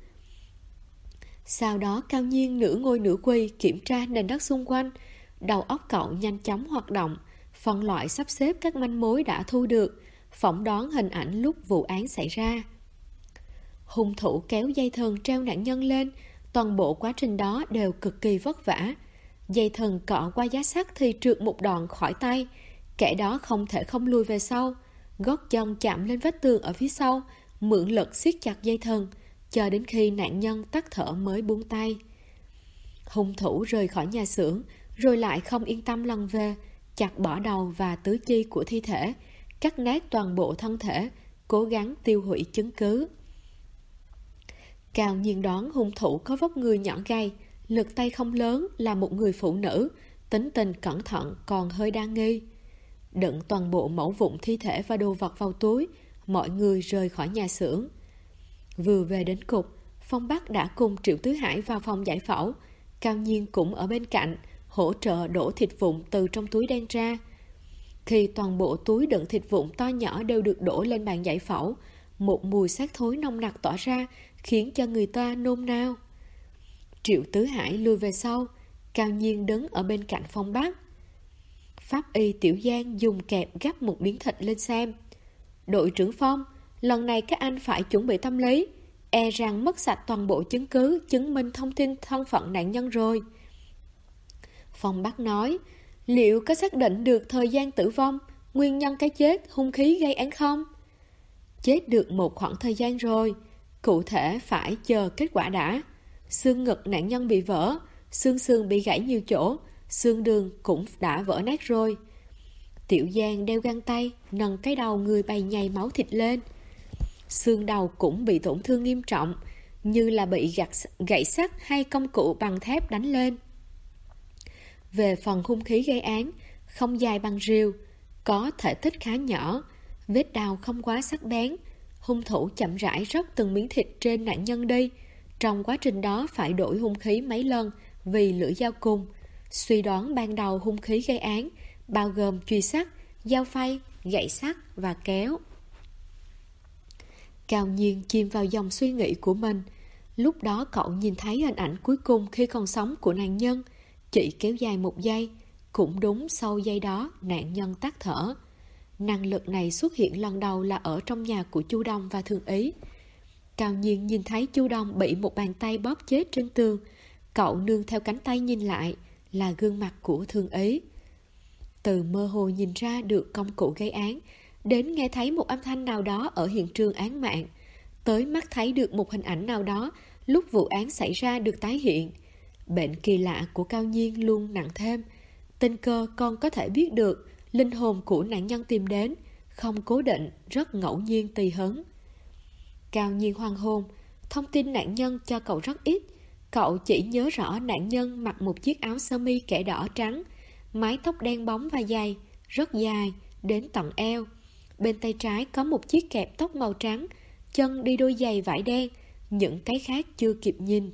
Sau đó Cao Nhiên nửa ngồi nửa quỳ kiểm tra nền đất xung quanh. Đầu óc cậu nhanh chóng hoạt động, phân loại sắp xếp các manh mối đã thu được, phỏng đoán hình ảnh lúc vụ án xảy ra. Hung thủ kéo dây thừng treo nạn nhân lên, toàn bộ quá trình đó đều cực kỳ vất vả. Dây thừng cọ qua giá sắt thì trượt một đoạn khỏi tay, kẻ đó không thể không lùi về sau. gót chân chạm lên vách tường ở phía sau, mượn lực siết chặt dây thừng, chờ đến khi nạn nhân tắt thở mới buông tay. Hung thủ rời khỏi nhà xưởng, rồi lại không yên tâm lần về, chặt bỏ đầu và tứ chi của thi thể, cắt nát toàn bộ thân thể, cố gắng tiêu hủy chứng cứ. Cao Nhiên đoán hung thủ có vóc người nhỏ gầy, lực tay không lớn, là một người phụ nữ, tính tình cẩn thận còn hơi đa nghi. Đựng toàn bộ mẫu vụn thi thể và đồ vật vào túi, mọi người rời khỏi nhà xưởng. Vừa về đến cục, Phong Bắc đã cùng Triệu Tứ Hải vào phòng giải phẫu. Cao Nhiên cũng ở bên cạnh, hỗ trợ đổ thịt vụn từ trong túi đen ra. Khi toàn bộ túi đựng thịt vụn to nhỏ đều được đổ lên bàn giải phẫu, một mùi xác thối nồng nặc tỏa ra, khiến cho người ta nôn nao. Triệu Tứ Hải lùi về sau, Cao Nhiên đứng ở bên cạnh Phong Bắc. Pháp y Tiểu Giang dùng kẹp gắp một miếng thịt lên xem. Đội trưởng Phong, lần này các anh phải chuẩn bị tâm lý, e rằng mất sạch toàn bộ chứng cứ chứng minh thông tin thân phận nạn nhân rồi. Phong Bắc nói, liệu có xác định được thời gian tử vong, nguyên nhân cái chết, hung khí gây án không? Chết được một khoảng thời gian rồi, cụ thể phải chờ kết quả đã. Xương ngực nạn nhân bị vỡ, xương sườn bị gãy nhiều chỗ, xương đường cũng đã vỡ nát rồi. Tiểu Giang đeo găng tay, nâng cái đầu người bày nhầy máu thịt lên. Xương đầu cũng bị tổn thương nghiêm trọng, như là bị gãy sắt hay công cụ bằng thép đánh lên. Về phần hung khí gây án, không dài bằng rìu, có thể tích khá nhỏ, vết đao không quá sắc bén. Hung thủ chậm rãi róc từng miếng thịt trên nạn nhân đi. Trong quá trình đó phải đổi hung khí mấy lần vì lưỡi dao cùng. Suy đoán ban đầu hung khí gây án bao gồm chùy sắt, dao phay, gậy sắt và kéo. Cao Nhiên chìm vào dòng suy nghĩ của mình. Lúc đó cậu nhìn thấy hình ảnh cuối cùng khi còn sống của nạn nhân, chỉ kéo dài một giây. Cũng đúng sau giây đó nạn nhân tắt thở. Năng lực này xuất hiện lần đầu là ở trong nhà của Chu Đông và Thường Ý. Cao Nhiên nhìn thấy Chu Đông bị một bàn tay bóp chết trên tường. Cậu nương theo cánh tay nhìn lại, là gương mặt của Thường Ý. Từ mơ hồ nhìn ra được công cụ gây án, đến nghe thấy một âm thanh nào đó ở hiện trường án mạng, tới mắt thấy được một hình ảnh nào đó lúc vụ án xảy ra được tái hiện. Bệnh kỳ lạ của Cao Nhiên luôn nặng thêm. Tình cờ còn có thể biết được linh hồn của nạn nhân tìm đến, không cố định, rất ngẫu nhiên tùy hứng. Cao Nhiên hoang hồn, thông tin nạn nhân cho cậu rất ít. Cậu chỉ nhớ rõ nạn nhân mặc một chiếc áo sơ mi kẻ đỏ trắng, mái tóc đen bóng và dài, rất dài, đến tận eo. Bên tay trái có một chiếc kẹp tóc màu trắng, chân đi đôi giày vải đen, những cái khác chưa kịp nhìn.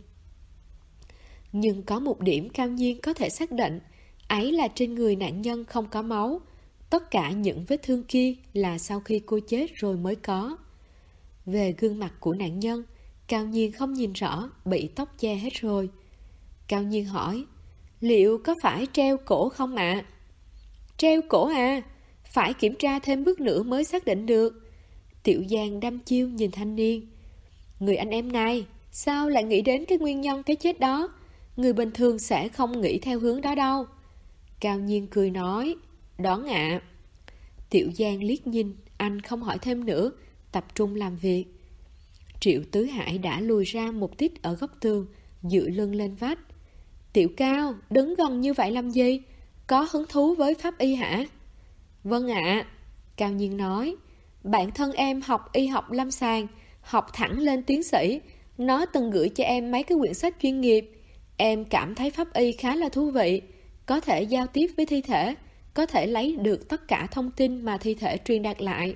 Nhưng có một điểm Cao Nhiên có thể xác định, ấy là trên người nạn nhân không có máu. Tất cả những vết thương kia là sau khi cô chết rồi mới có. Về gương mặt của nạn nhân, Cao Nhiên không nhìn rõ, bị tóc che hết rồi. Cao Nhiên hỏi, liệu có phải treo cổ không ạ? Treo cổ à? Phải kiểm tra thêm bước nữa mới xác định được. Tiểu Giang đăm chiêu nhìn thanh niên. Người anh em này, sao lại nghĩ đến cái nguyên nhân cái chết đó? Người bình thường sẽ không nghĩ theo hướng đó đâu. Cao Nhiên cười nói, đoán ạ. Tiểu Giang liếc nhìn, anh không hỏi thêm nữa, tập trung làm việc. Triệu Tứ Hải đã lùi ra một tít ở góc tường, dựa lưng lên vách. Tiểu Cao, đứng gần như vậy làm gì? Có hứng thú với pháp y hả? Vâng ạ. Cao Nhiên nói, bản thân em học y học lâm sàng, học thẳng lên tiến sĩ. Nó từng gửi cho em mấy cái quyển sách chuyên nghiệp. Em cảm thấy pháp y khá là thú vị, có thể giao tiếp với thi thể, có thể lấy được tất cả thông tin mà thi thể truyền đạt lại.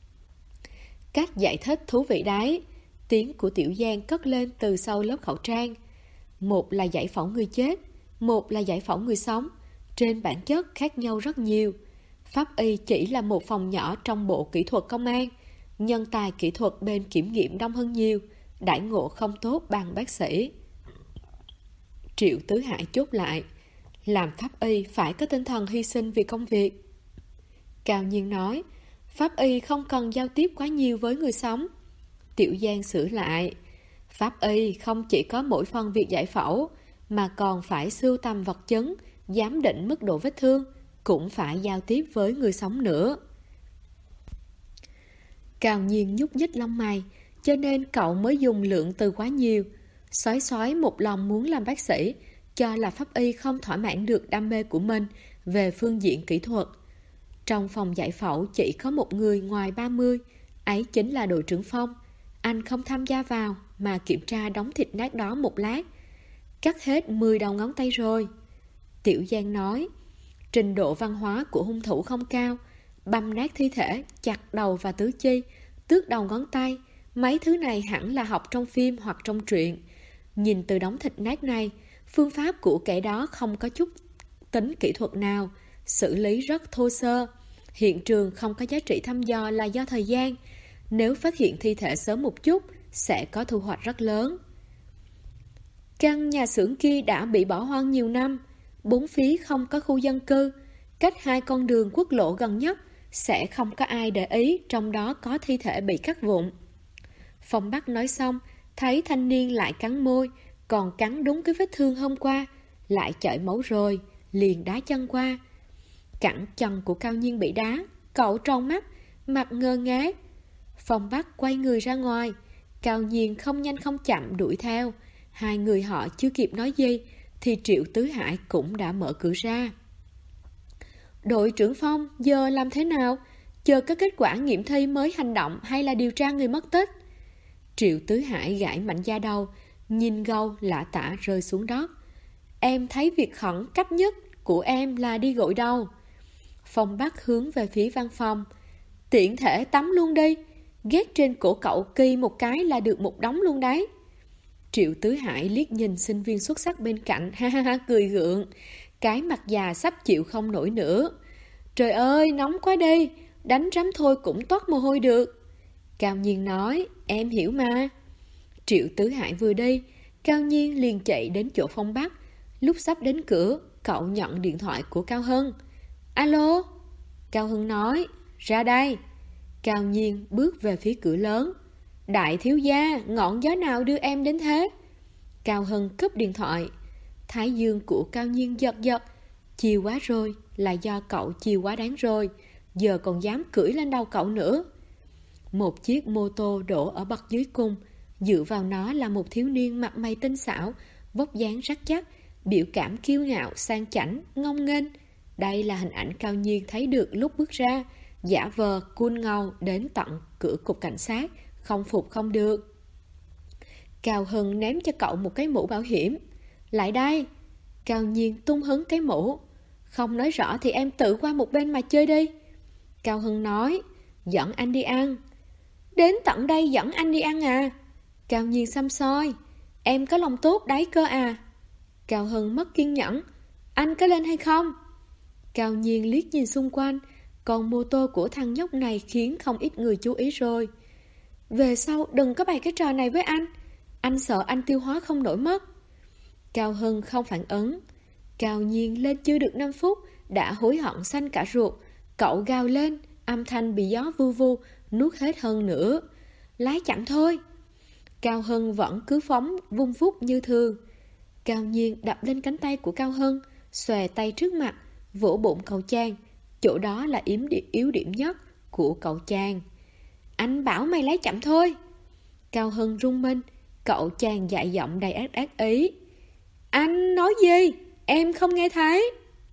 Cách giải thích thú vị đấy. Tiếng của Tiểu Giang cất lên từ sau lớp khẩu trang. Một là giải phẫu người chết, một là giải phẫu người sống. Trên bản chất khác nhau rất nhiều. Pháp y chỉ là một phòng nhỏ trong bộ kỹ thuật công an. Nhân tài kỹ thuật bên kiểm nghiệm đông hơn nhiều, đãi ngộ không tốt bằng bác sĩ. Triệu Tứ Hải chốt lại, làm pháp y phải có tinh thần hy sinh vì công việc. Cao Nhiên nói, pháp y không cần giao tiếp quá nhiều với người sống. Tiểu Giang sửa lại, pháp y không chỉ có mỗi phần việc giải phẫu, mà còn phải sưu tầm vật chứng, giám định mức độ vết thương, cũng phải giao tiếp với người sống nữa. Cao Nhiên nhúc nhích lông mày, cho nên cậu mới dùng lượng từ quá nhiều. Xoái xoái một lòng muốn làm bác sĩ, cho là pháp y không thỏa mãn được đam mê của mình về phương diện kỹ thuật. Trong phòng giải phẫu chỉ có một người ngoài 30, ấy chính là đội trưởng Phong. Anh không tham gia vào mà kiểm tra đống thịt nát đó một lát. Cắt hết 10 đầu ngón tay rồi. Tiểu Giang nói, trình độ văn hóa của hung thủ không cao, băm nát thi thể, chặt đầu và tứ chi, tước đầu ngón tay. Mấy thứ này hẳn là học trong phim hoặc trong truyện. Nhìn từ đống thịt nát này, phương pháp của kẻ đó không có chút tính kỹ thuật nào, xử lý rất thô sơ. Hiện trường không có giá trị thăm dò là do thời gian. Nếu phát hiện thi thể sớm một chút, sẽ có thu hoạch rất lớn. Căn nhà xưởng kia đã bị bỏ hoang nhiều năm, bốn phía không có khu dân cư, cách 2 con đường quốc lộ gần nhất, sẽ không có ai để ý trong đó có thi thể bị cắt vụn. Phong Bắc nói xong, thấy thanh niên lại cắn môi, còn cắn đúng cái vết thương hôm qua, lại chảy máu rồi, liền đá chân qua. Cẳng chân của Cao Nhiên bị đá, cậu tròn mắt, mặt ngơ ngác. Phong Bắc quay người ra ngoài, Cao Nhiên không nhanh không chậm đuổi theo. Hai người họ chưa kịp nói gì, thì Triệu Tứ Hải cũng đã mở cửa ra. Đội trưởng Phong, giờ làm thế nào? Chờ có kết quả nghiệm thi mới hành động hay là điều tra người mất tích? Triệu Tứ Hải gãi mạnh da đầu, nhìn gâu lả tả rơi xuống đất. Em thấy việc khẩn cấp nhất của em là đi gội đầu. Phong Bắc hướng về phía văn phòng. Tiện thể tắm luôn đi, ghét trên cổ cậu kỳ một cái là được một đống luôn đấy. Triệu Tứ Hải liếc nhìn sinh viên xuất sắc bên cạnh, ha ha ha, cười gượng. Cái mặt già sắp chịu không nổi nữa. Trời ơi, nóng quá đi, đánh rắm thôi cũng toát mồ hôi được. Cao Nhiên nói, em hiểu mà. Triệu Tứ Hải vừa đi, Cao Nhiên liền chạy đến chỗ Phong Bắc. Lúc sắp đến cửa, cậu nhận điện thoại của Cao Hân. Alo? Cao Hân nói, ra đây. Cao Nhiên bước về phía cửa lớn. Đại thiếu gia, ngọn gió nào đưa em đến thế? Cao Hân cúp điện thoại. Thái dương của Cao Nhiên giật giật. Chiều quá rồi, là do cậu chiều quá đáng rồi. Giờ còn dám cưỡi lên đầu cậu nữa. Một chiếc mô tô đổ ở bậc dưới cung. Dựa vào nó là một thiếu niên mặt mày tinh xảo, vóc dáng rắn chắc, biểu cảm kiêu ngạo, sang chảnh, ngông nghênh. Đây là hình ảnh Cao Nhiên thấy được lúc bước ra, giả vờ cool ngầu đến tận cửa cục cảnh sát, không phục không được. Cao Hân ném cho cậu một cái mũ bảo hiểm. Lại đây. Cao Nhiên tung hứng cái mũ. Không nói rõ thì em tự qua một bên mà chơi đi. Cao Hân nói, dẫn anh đi ăn. Đến tận đây dẫn anh đi ăn à? Cao Nhiên xăm soi, em có lòng tốt đấy cơ à? Cao Hân mất kiên nhẫn, anh có lên hay không? Cao Nhiên liếc nhìn xung quanh, còn mô tô của thằng nhóc này khiến không ít người chú ý rồi. Về sau đừng có bày cái trò này với anh sợ anh tiêu hóa không nổi mất. Cao Hân không phản ứng. Cao Nhiên lên chưa được 5 phút đã hối hận xanh cả ruột. Cậu gào lên, âm thanh bị gió vu vu nuốt hết hơn nữa. Lái chậm thôi. Cao Hân vẫn cứ phóng vung vút như thường. Cao Nhiên đập lên cánh tay của Cao Hân, xòe tay trước mặt, vỗ bụng cậu chàng. Chỗ đó là yếu điểm nhất của cậu chàng. Anh bảo mày lái chậm thôi. Cao Hân rung minh. Cậu chàng dại giọng đầy ác ý. Anh nói gì? Em không nghe thấy.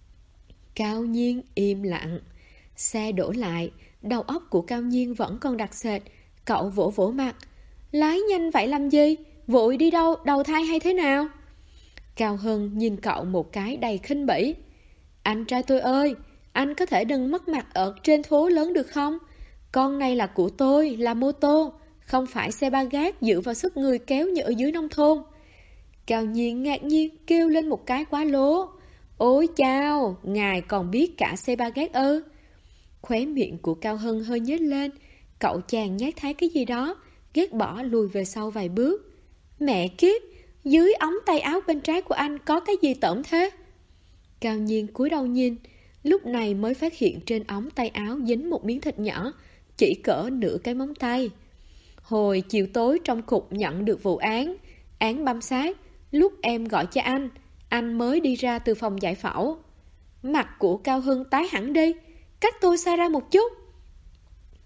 Cao Nhiên im lặng. Xe đổ lại. Đầu óc của Cao Nhiên vẫn còn đặc sệt. Cậu vỗ vỗ mặt. Lái nhanh vậy làm gì? Vội đi đâu? Đầu thai hay thế nào? Cao Hân nhìn cậu một cái đầy khinh bỉ. Anh trai tôi ơi, anh có thể đừng mất mặt ở trên phố lớn được không? Con này là của tôi, là mô tô, không phải xe ba gác dựa vào sức người kéo như ở dưới nông thôn. Cao Nhiên ngạc nhiên kêu lên một cái quá lố. Ôi chao, ngài còn biết cả xe ba gác ư? Khóe miệng của Cao Hân hơi nhếch lên. Cậu chàng nhát thấy cái gì đó, ghét bỏ lùi về sau vài bước. Mẹ kiếp, dưới ống tay áo bên trái của anh có cái gì tởm thế? Cao Nhiên cúi đầu nhìn, lúc này mới phát hiện trên ống tay áo dính một miếng thịt nhỏ, chỉ cỡ nửa cái móng tay. Hồi chiều tối trong cục nhận được vụ án băm xác, lúc em gọi cho anh mới đi ra từ phòng giải phẫu. Mặt của Cao Hưng tái hẳn đi, cách tôi xa ra một chút.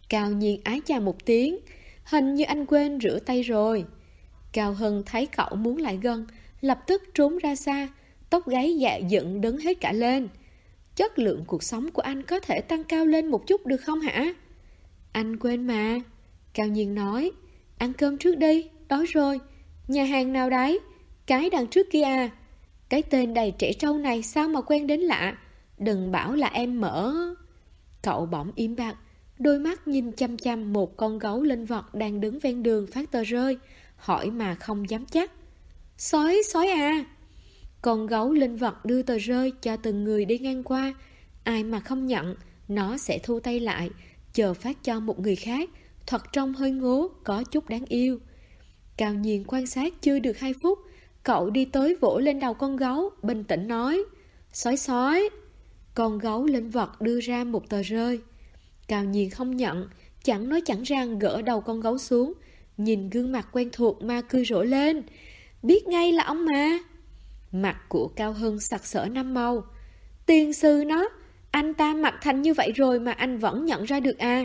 Cao Nhiên ái chà một tiếng. Hình như anh quên rửa tay rồi. Cao Hân thấy cậu muốn lại gần, lập tức trốn ra xa. Tóc gáy dạ dựng đứng hết cả lên. Chất lượng cuộc sống của anh có thể tăng cao lên một chút được không hả? Anh quên mà. Cao Nhiên nói. Ăn cơm trước đi, đói rồi. Nhà hàng nào đấy? Cái đằng trước kia à? Cái tên đầy trẻ trâu này sao mà quen đến lạ. Đừng bảo là em mở. Cậu bỗng im bặt, đôi mắt nhìn chăm chăm một con gấu linh vật đang đứng ven đường phát tờ rơi, hỏi mà không dám chắc. Sói à? Con gấu linh vật đưa tờ rơi cho từng người đi ngang qua. Ai mà không nhận, nó sẽ thu tay lại, chờ phát cho một người khác, thuật trông hơi ngố, có chút đáng yêu. Cao Nhiên quan sát chưa được 2 phút, cậu đi tới vỗ lên đầu con gấu, bình tĩnh nói. Sói. Con gấu linh vật đưa ra một tờ rơi. Cao Nhiên không nhận, chẳng nói chẳng rằng gỡ đầu con gấu xuống, nhìn gương mặt quen thuộc mà cười rộ lên. Biết ngay là ông mà. Mặt của Cao Hân sặc sỡ 5 màu. Tiền sư nó, anh ta mặc thành như vậy rồi mà anh vẫn nhận ra được à?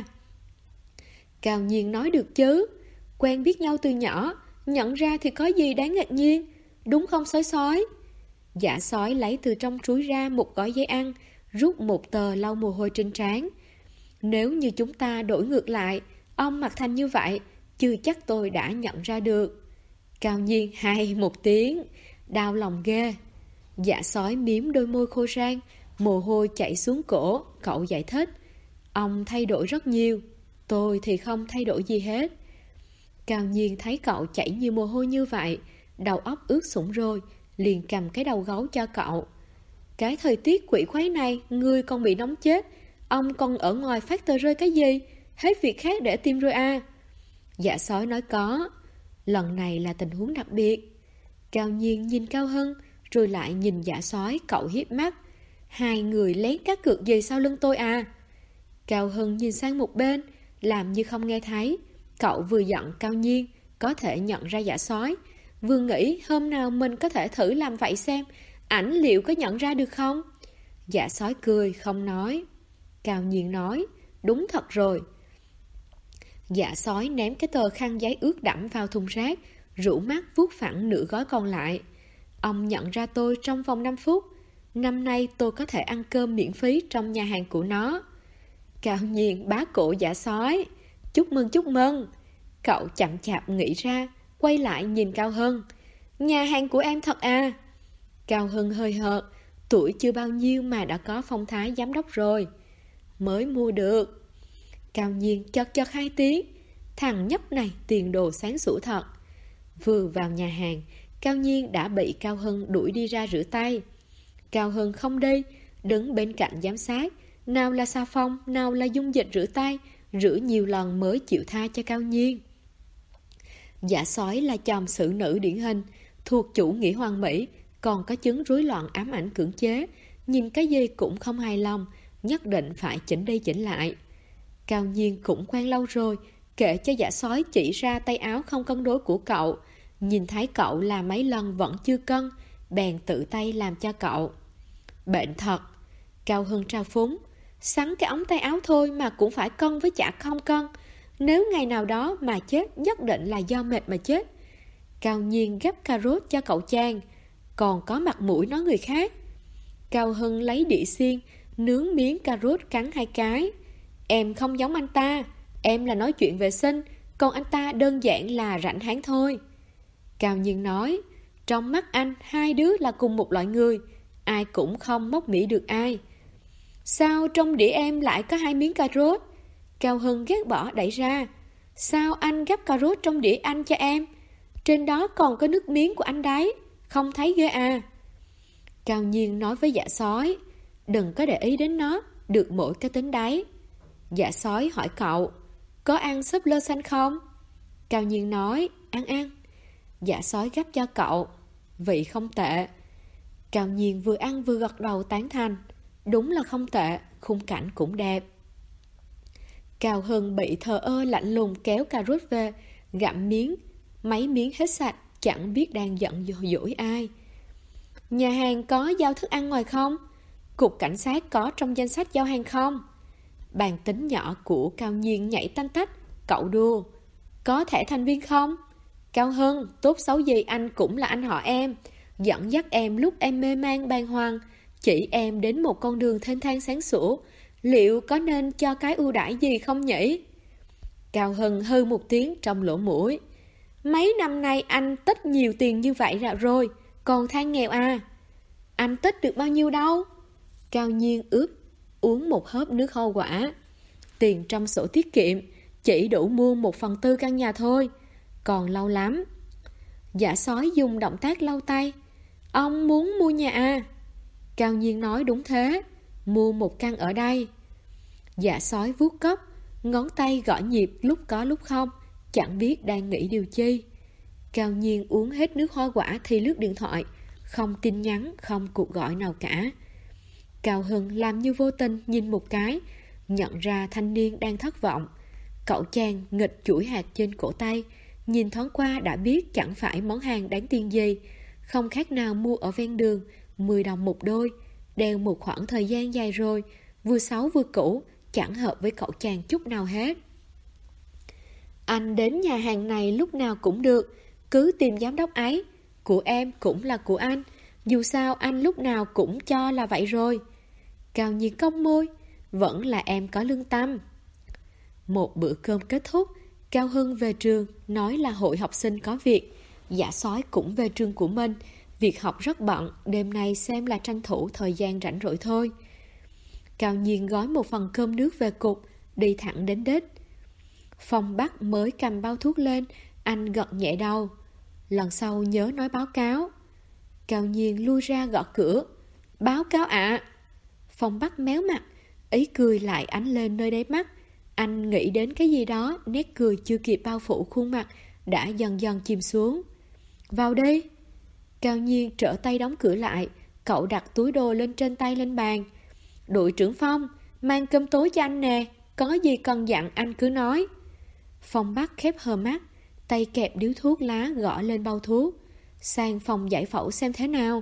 Cao Nhiên nói được chứ. Quen biết nhau từ nhỏ, nhận ra thì có gì đáng ngạc nhiên, đúng không sói? Dạ sói lấy từ trong túi ra một gói giấy ăn, rút một tờ lau mồ hôi trên trán. Nếu như chúng ta đổi ngược lại, ông mặc thành như vậy, chưa chắc tôi đã nhận ra được. Cao Nhiên hay một tiếng, đau lòng ghê. Dạ sói miếm đôi môi khô rang, mồ hôi chảy xuống cổ, cậu giải thích. Ông thay đổi rất nhiều, tôi thì không thay đổi gì hết. Cao Nhiên thấy cậu chảy nhiều mồ hôi như vậy, đầu óc ướt sũng rồi, liền cầm cái đầu gấu cho cậu. Cái thời tiết quỷ quái này, người còn bị nóng chết, ông còn ở ngoài phát tờ rơi cái gì? Hết việc khác để tìm rồi à? Dạ sói nói có. Lần này là tình huống đặc biệt. Cao Nhiên nhìn Cao Hân, rồi lại nhìn dạ sói, cậu hiếp mắt. Hai người lén cá cược gì sau lưng tôi à? Cao Hân nhìn sang một bên, làm như không nghe thấy. Cậu vừa giận Cao Nhiên có thể nhận ra dạ sói, vừa nghĩ hôm nào mình có thể thử làm vậy xem ảnh liệu có nhận ra được không. Dạ sói cười không nói. Cao Nhiên nói. Đúng thật rồi. Dạ sói ném cái tờ khăn giấy ướt đẫm vào thùng rác, rũ mắt vuốt phẳng nửa gói còn lại. Ông nhận ra tôi trong vòng 5 phút. Năm nay tôi có thể ăn cơm miễn phí trong nhà hàng của nó. Cao Nhiên bá cổ dạ sói. Chúc mừng. Cậu chậm chạp nghĩ ra, quay lại nhìn Cao Hân. Nhà hàng của em thật à? Cao Hân hơi hợt, tuổi chưa bao nhiêu mà đã có phong thái giám đốc rồi. Mới mua được. Cao Nhiên chật 2 tiếng. Thằng nhóc này tiền đồ sáng sủa thật. Vừa vào nhà hàng, Cao Nhiên đã bị Cao Hân đuổi đi ra rửa tay. Cao Hân không đi, đứng bên cạnh giám sát. Nào là xà phòng, nào là dung dịch rửa tay, rửa nhiều lần mới chịu tha cho Cao Nhiên. Dạ sói là chòm xử nữ điển hình, thuộc chủ nghĩa hoàn mỹ, còn có chứng rối loạn ám ảnh cưỡng chế, nhìn cái gì cũng không hài lòng, nhất định phải chỉnh đi chỉnh lại. Cao Nhiên cũng quen lâu rồi, kể cho dạ sói chỉ ra tay áo không cân đối của cậu, nhìn thấy cậu làm mấy lần vẫn chưa cân, bèn tự tay làm cho cậu. Bệnh thật. Cao Hân trao phúng. Sắn cái ống tay áo thôi mà cũng phải cân với chả không cân. Nếu ngày nào đó mà chết, nhất định là do mệt mà chết. Cao Nhiên gắp cà rốt cho cậu Trang, còn có mặt mũi nói người khác. Cao Hân lấy đĩa xiên, nướng miếng cà rốt cắn 2 cái. Em không giống anh ta, em là nói chuyện vệ sinh, còn anh ta đơn giản là rảnh háng thôi. Cao Nhiên nói, trong mắt anh, hai đứa là cùng một loại người, ai cũng không móc mỉa được ai. Sao trong đĩa em lại có 2 miếng cà rốt? Cao Hân ghét bỏ đẩy ra. Sao anh gắp cà rốt trong đĩa anh cho em? Trên đó còn có nước miếng của anh đấy, không thấy ghê à? Cao Nhiên nói với dạ sói, đừng có để ý đến nó, được mỗi cái tính đấy. Dạ sói hỏi cậu, có ăn súp lơ xanh không? Cao Nhiên nói, ăn. Dạ sói gắp cho cậu, vị không tệ. Cao Nhiên vừa ăn vừa gật đầu tán thành, đúng là không tệ, khung cảnh cũng đẹp. Cao Hân bị thờ ơ lạnh lùng kéo cà rốt về, gặm mấy miếng hết sạch, chẳng biết đang giận dỗi ai. Nhà hàng có giao thức ăn ngoài không? Cục cảnh sát có trong danh sách giao hàng không? Bàn tính nhỏ của Cao Nhiên nhảy tanh tách. Cậu đùa, có thẻ thành viên không? Cao Hưng, tốt xấu gì anh cũng là anh họ em, dẫn dắt em lúc em mê man bàng hoàng, chỉ em đến một con đường thênh thang sáng sủa. Liệu có nên cho cái ưu đãi gì không nhỉ? Cao Hưng hư một tiếng trong lỗ mũi. Mấy năm nay anh tích nhiều tiền như vậy rồi, còn than nghèo à? Anh tích được bao nhiêu đâu? Cao Nhiên uống một hớp nước hoa quả. Tiền trong sổ tiết kiệm chỉ đủ mua 1/4 căn nhà thôi, còn lâu lắm. Dạ Sói dùng động tác lau tay. Ông muốn mua nhà à? Cao Nhiên nói đúng thế, mua một căn ở đây. Dạ Sói vuốt cốc, ngón tay gõ nhịp lúc có lúc không, chẳng biết đang nghĩ điều chi. Cao Nhiên uống hết nước hoa quả thì lướt điện thoại, không tin nhắn, không cuộc gọi nào cả. Cao Hưng làm như vô tình nhìn một cái, nhận ra thanh niên đang thất vọng. Cậu chàng nghịch chuỗi hạt trên cổ tay, nhìn thoáng qua đã biết chẳng phải món hàng đáng tiền gì, không khác nào mua ở ven đường, 10 đồng một đôi, đeo một khoảng thời gian dài rồi, vừa xấu vừa cũ, chẳng hợp với cậu chàng chút nào hết. Anh đến nhà hàng này lúc nào cũng được, cứ tìm giám đốc ấy, của em cũng là của anh, dù sao anh lúc nào cũng cho là vậy rồi. Cao Nhiên cong môi, vẫn là em có lương tâm. Một bữa cơm kết thúc, Cao Hưng về trường, nói là hội học sinh có việc. Dạ Sói cũng về trường của mình, việc học rất bận, đêm nay xem là tranh thủ thời gian rảnh rỗi thôi. Cao Nhiên gói một phần cơm nước về cục, đi thẳng đến đích. Phong Bắc mới cầm bao thuốc lên, anh gật nhẹ đầu. Lần sau nhớ nói báo cáo. Cao Nhiên lui ra gõ cửa. Báo cáo ạ. Phong Bắc méo mặt, ý cười lại ánh lên nơi đáy mắt. Anh nghĩ đến cái gì đó, nét cười chưa kịp bao phủ khuôn mặt, đã dần dần chìm xuống. Vào đi. Cao Nhiên trở tay đóng cửa lại, cậu đặt túi đồ lên trên tay lên bàn. Đội trưởng Phong, mang cơm tối cho anh nè, có gì cần dặn anh cứ nói. Phong Bắc khép hờ mắt, tay kẹp điếu thuốc lá gõ lên bao thuốc. Sang phòng giải phẫu xem thế nào.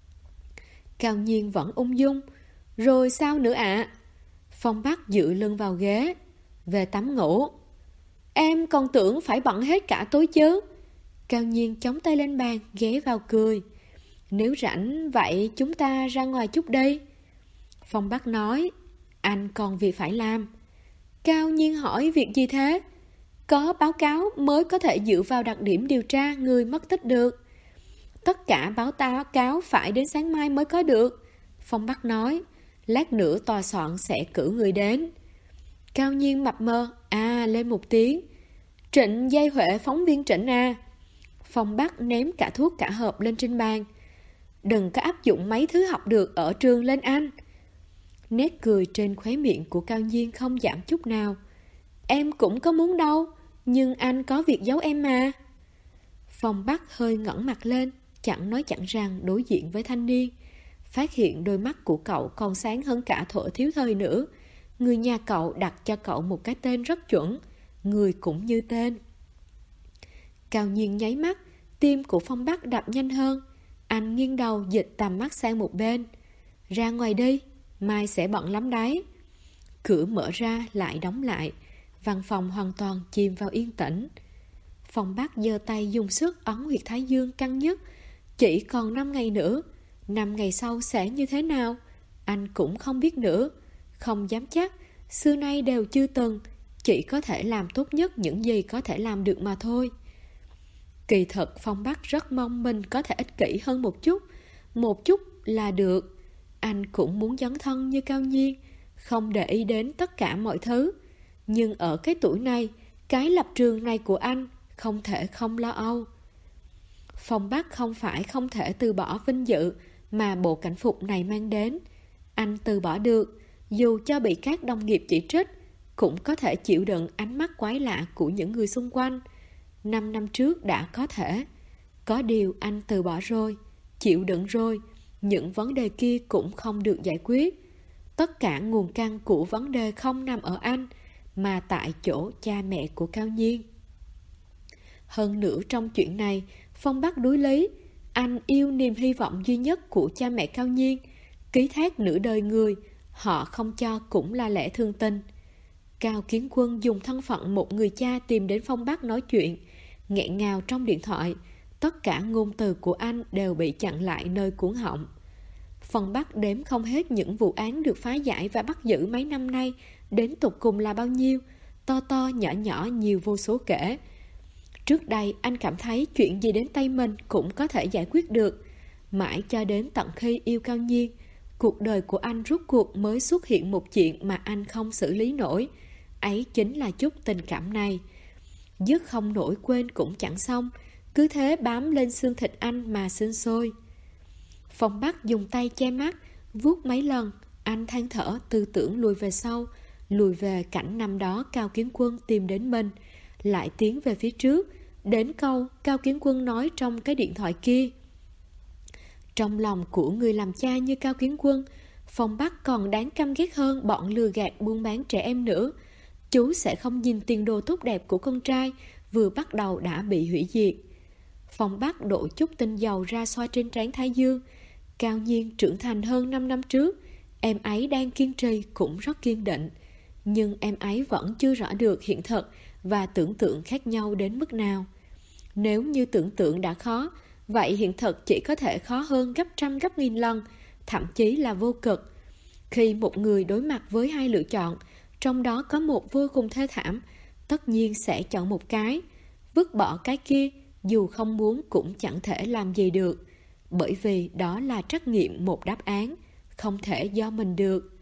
Cao Nhiên vẫn ung dung. Rồi sao nữa ạ? Phong Bắc dựa lưng vào ghế. Về tắm ngủ. Em còn tưởng phải bận hết cả tối chứ. Cao Nhiên chống tay lên bàn, ghé vào cười. Nếu rảnh vậy chúng ta ra ngoài chút đi. Phong Bắc nói. Anh còn việc phải làm. Cao Nhiên hỏi việc gì thế? Có báo cáo mới có thể dựa vào đặc điểm điều tra người mất tích được. Tất cả báo cáo phải đến sáng mai mới có được. Phong Bắc nói. Lát nữa tòa soạn sẽ cử người đến. Cao Nhiên mập mờ. À, lên một tiếng. Trịnh Giai Huệ, phóng viên Trịnh à. Phong Bắc ném cả thuốc cả hộp lên trên bàn. Đừng có áp dụng mấy thứ học được ở trường lên anh. Nét cười trên khóe miệng của Cao Nhiên không giảm chút nào. Em cũng có muốn đâu, nhưng anh có việc giấu em mà. Phong Bắc hơi ngẩng mặt lên, chẳng nói chẳng rằng đối diện với thanh niên. Phát hiện đôi mắt của cậu còn sáng hơn cả thuở thiếu thời nữa. Người nhà cậu đặt cho cậu một cái tên rất chuẩn, người cũng như tên. Cao Nhiên nháy mắt, tim của Phong Bắc đập nhanh hơn. Anh nghiêng đầu dịch tầm mắt sang một bên. Ra ngoài đi, mai sẽ bận lắm đấy. Cửa mở ra lại đóng lại. Văn phòng hoàn toàn chìm vào yên tĩnh. Phong Bắc giơ tay dùng sức ấn huyệt thái dương căng nhất. Chỉ còn 5 ngày nữa. 5 ngày sau sẽ như thế nào? Anh cũng không biết nữa. Không dám chắc. Xưa nay đều chưa từng. Chỉ có thể làm tốt nhất những gì có thể làm được mà thôi. Kỳ thật Phong Bắc rất mong mình có thể ích kỷ hơn một chút. Một chút là được. Anh cũng muốn dấn thân như Cao Nhiên, không để ý đến tất cả mọi thứ. Nhưng ở cái tuổi này, cái lập trường này của anh không thể không lo âu. Phong Bắc không phải không thể từ bỏ vinh dự mà bộ cảnh phục này mang đến. Anh từ bỏ được, dù cho bị các đồng nghiệp chỉ trích, cũng có thể chịu đựng ánh mắt quái lạ của những người xung quanh. 5 năm trước đã có thể. Có điều anh từ bỏ rồi, chịu đựng rồi, những vấn đề kia cũng không được giải quyết. Tất cả nguồn căn của vấn đề không nằm ở anh, mà tại chỗ cha mẹ của Cao Nhiên. Hơn nữa trong chuyện này, Phong Bắc đối lý. Anh yêu niềm hy vọng duy nhất của cha mẹ Cao Nhiên, ký thác nửa đời người, họ không cho cũng là lẽ thường tình. Cao Kiến Quân dùng thân phận một người cha tìm đến Phong Bắc nói chuyện, nghẹn ngào trong điện thoại. Tất cả ngôn từ của anh đều bị chặn lại nơi cuống họng. Phong Bắc đếm không hết những vụ án được phá giải và bắt giữ mấy năm nay, đến tột cùng là bao nhiêu, to to nhỏ nhỏ nhiều vô số kể. Trước đây anh cảm thấy chuyện gì đến tay mình cũng có thể giải quyết được. Mãi cho đến tận khi yêu Cao Nhiên, cuộc đời của anh rốt cuộc mới xuất hiện một chuyện mà anh không xử lý nổi. Ấy chính là chút tình cảm này. Dứt không nổi quên cũng chẳng xong, cứ thế bám lên xương thịt anh mà sinh sôi. Phong Bắc dùng tay che mắt, vuốt mấy lần. Anh than thở, tư tưởng lùi về sau, lùi về cảnh năm đó Cao Kiến Quân tìm đến mình, lại tiến về phía trước, đến câu Cao Kiến Quân nói trong cái điện thoại kia. Trong lòng của người làm cha như Cao Kiến Quân, Phong Bắc còn đáng căm ghét hơn bọn lừa gạt buôn bán trẻ em nữa. Chú sẽ không nhìn tiền đồ tốt đẹp của con trai vừa bắt đầu đã bị hủy diệt. Phong Bắc đổ chút tinh dầu ra xoa trên trán thái dương. Cao Nhiên trưởng thành hơn 5 năm trước, em ấy đang kiên trì cũng rất kiên định. Nhưng em ấy vẫn chưa rõ được hiện thực và tưởng tượng khác nhau đến mức nào. Nếu như tưởng tượng đã khó, vậy hiện thực chỉ có thể khó hơn gấp trăm gấp nghìn lần, thậm chí là vô cực. Khi một người đối mặt với hai lựa chọn, trong đó có một vô cùng thê thảm, tất nhiên sẽ chọn một cái. Vứt bỏ cái kia, dù không muốn cũng chẳng thể làm gì được, bởi vì đó là trắc nghiệm một đáp án, không thể do mình được.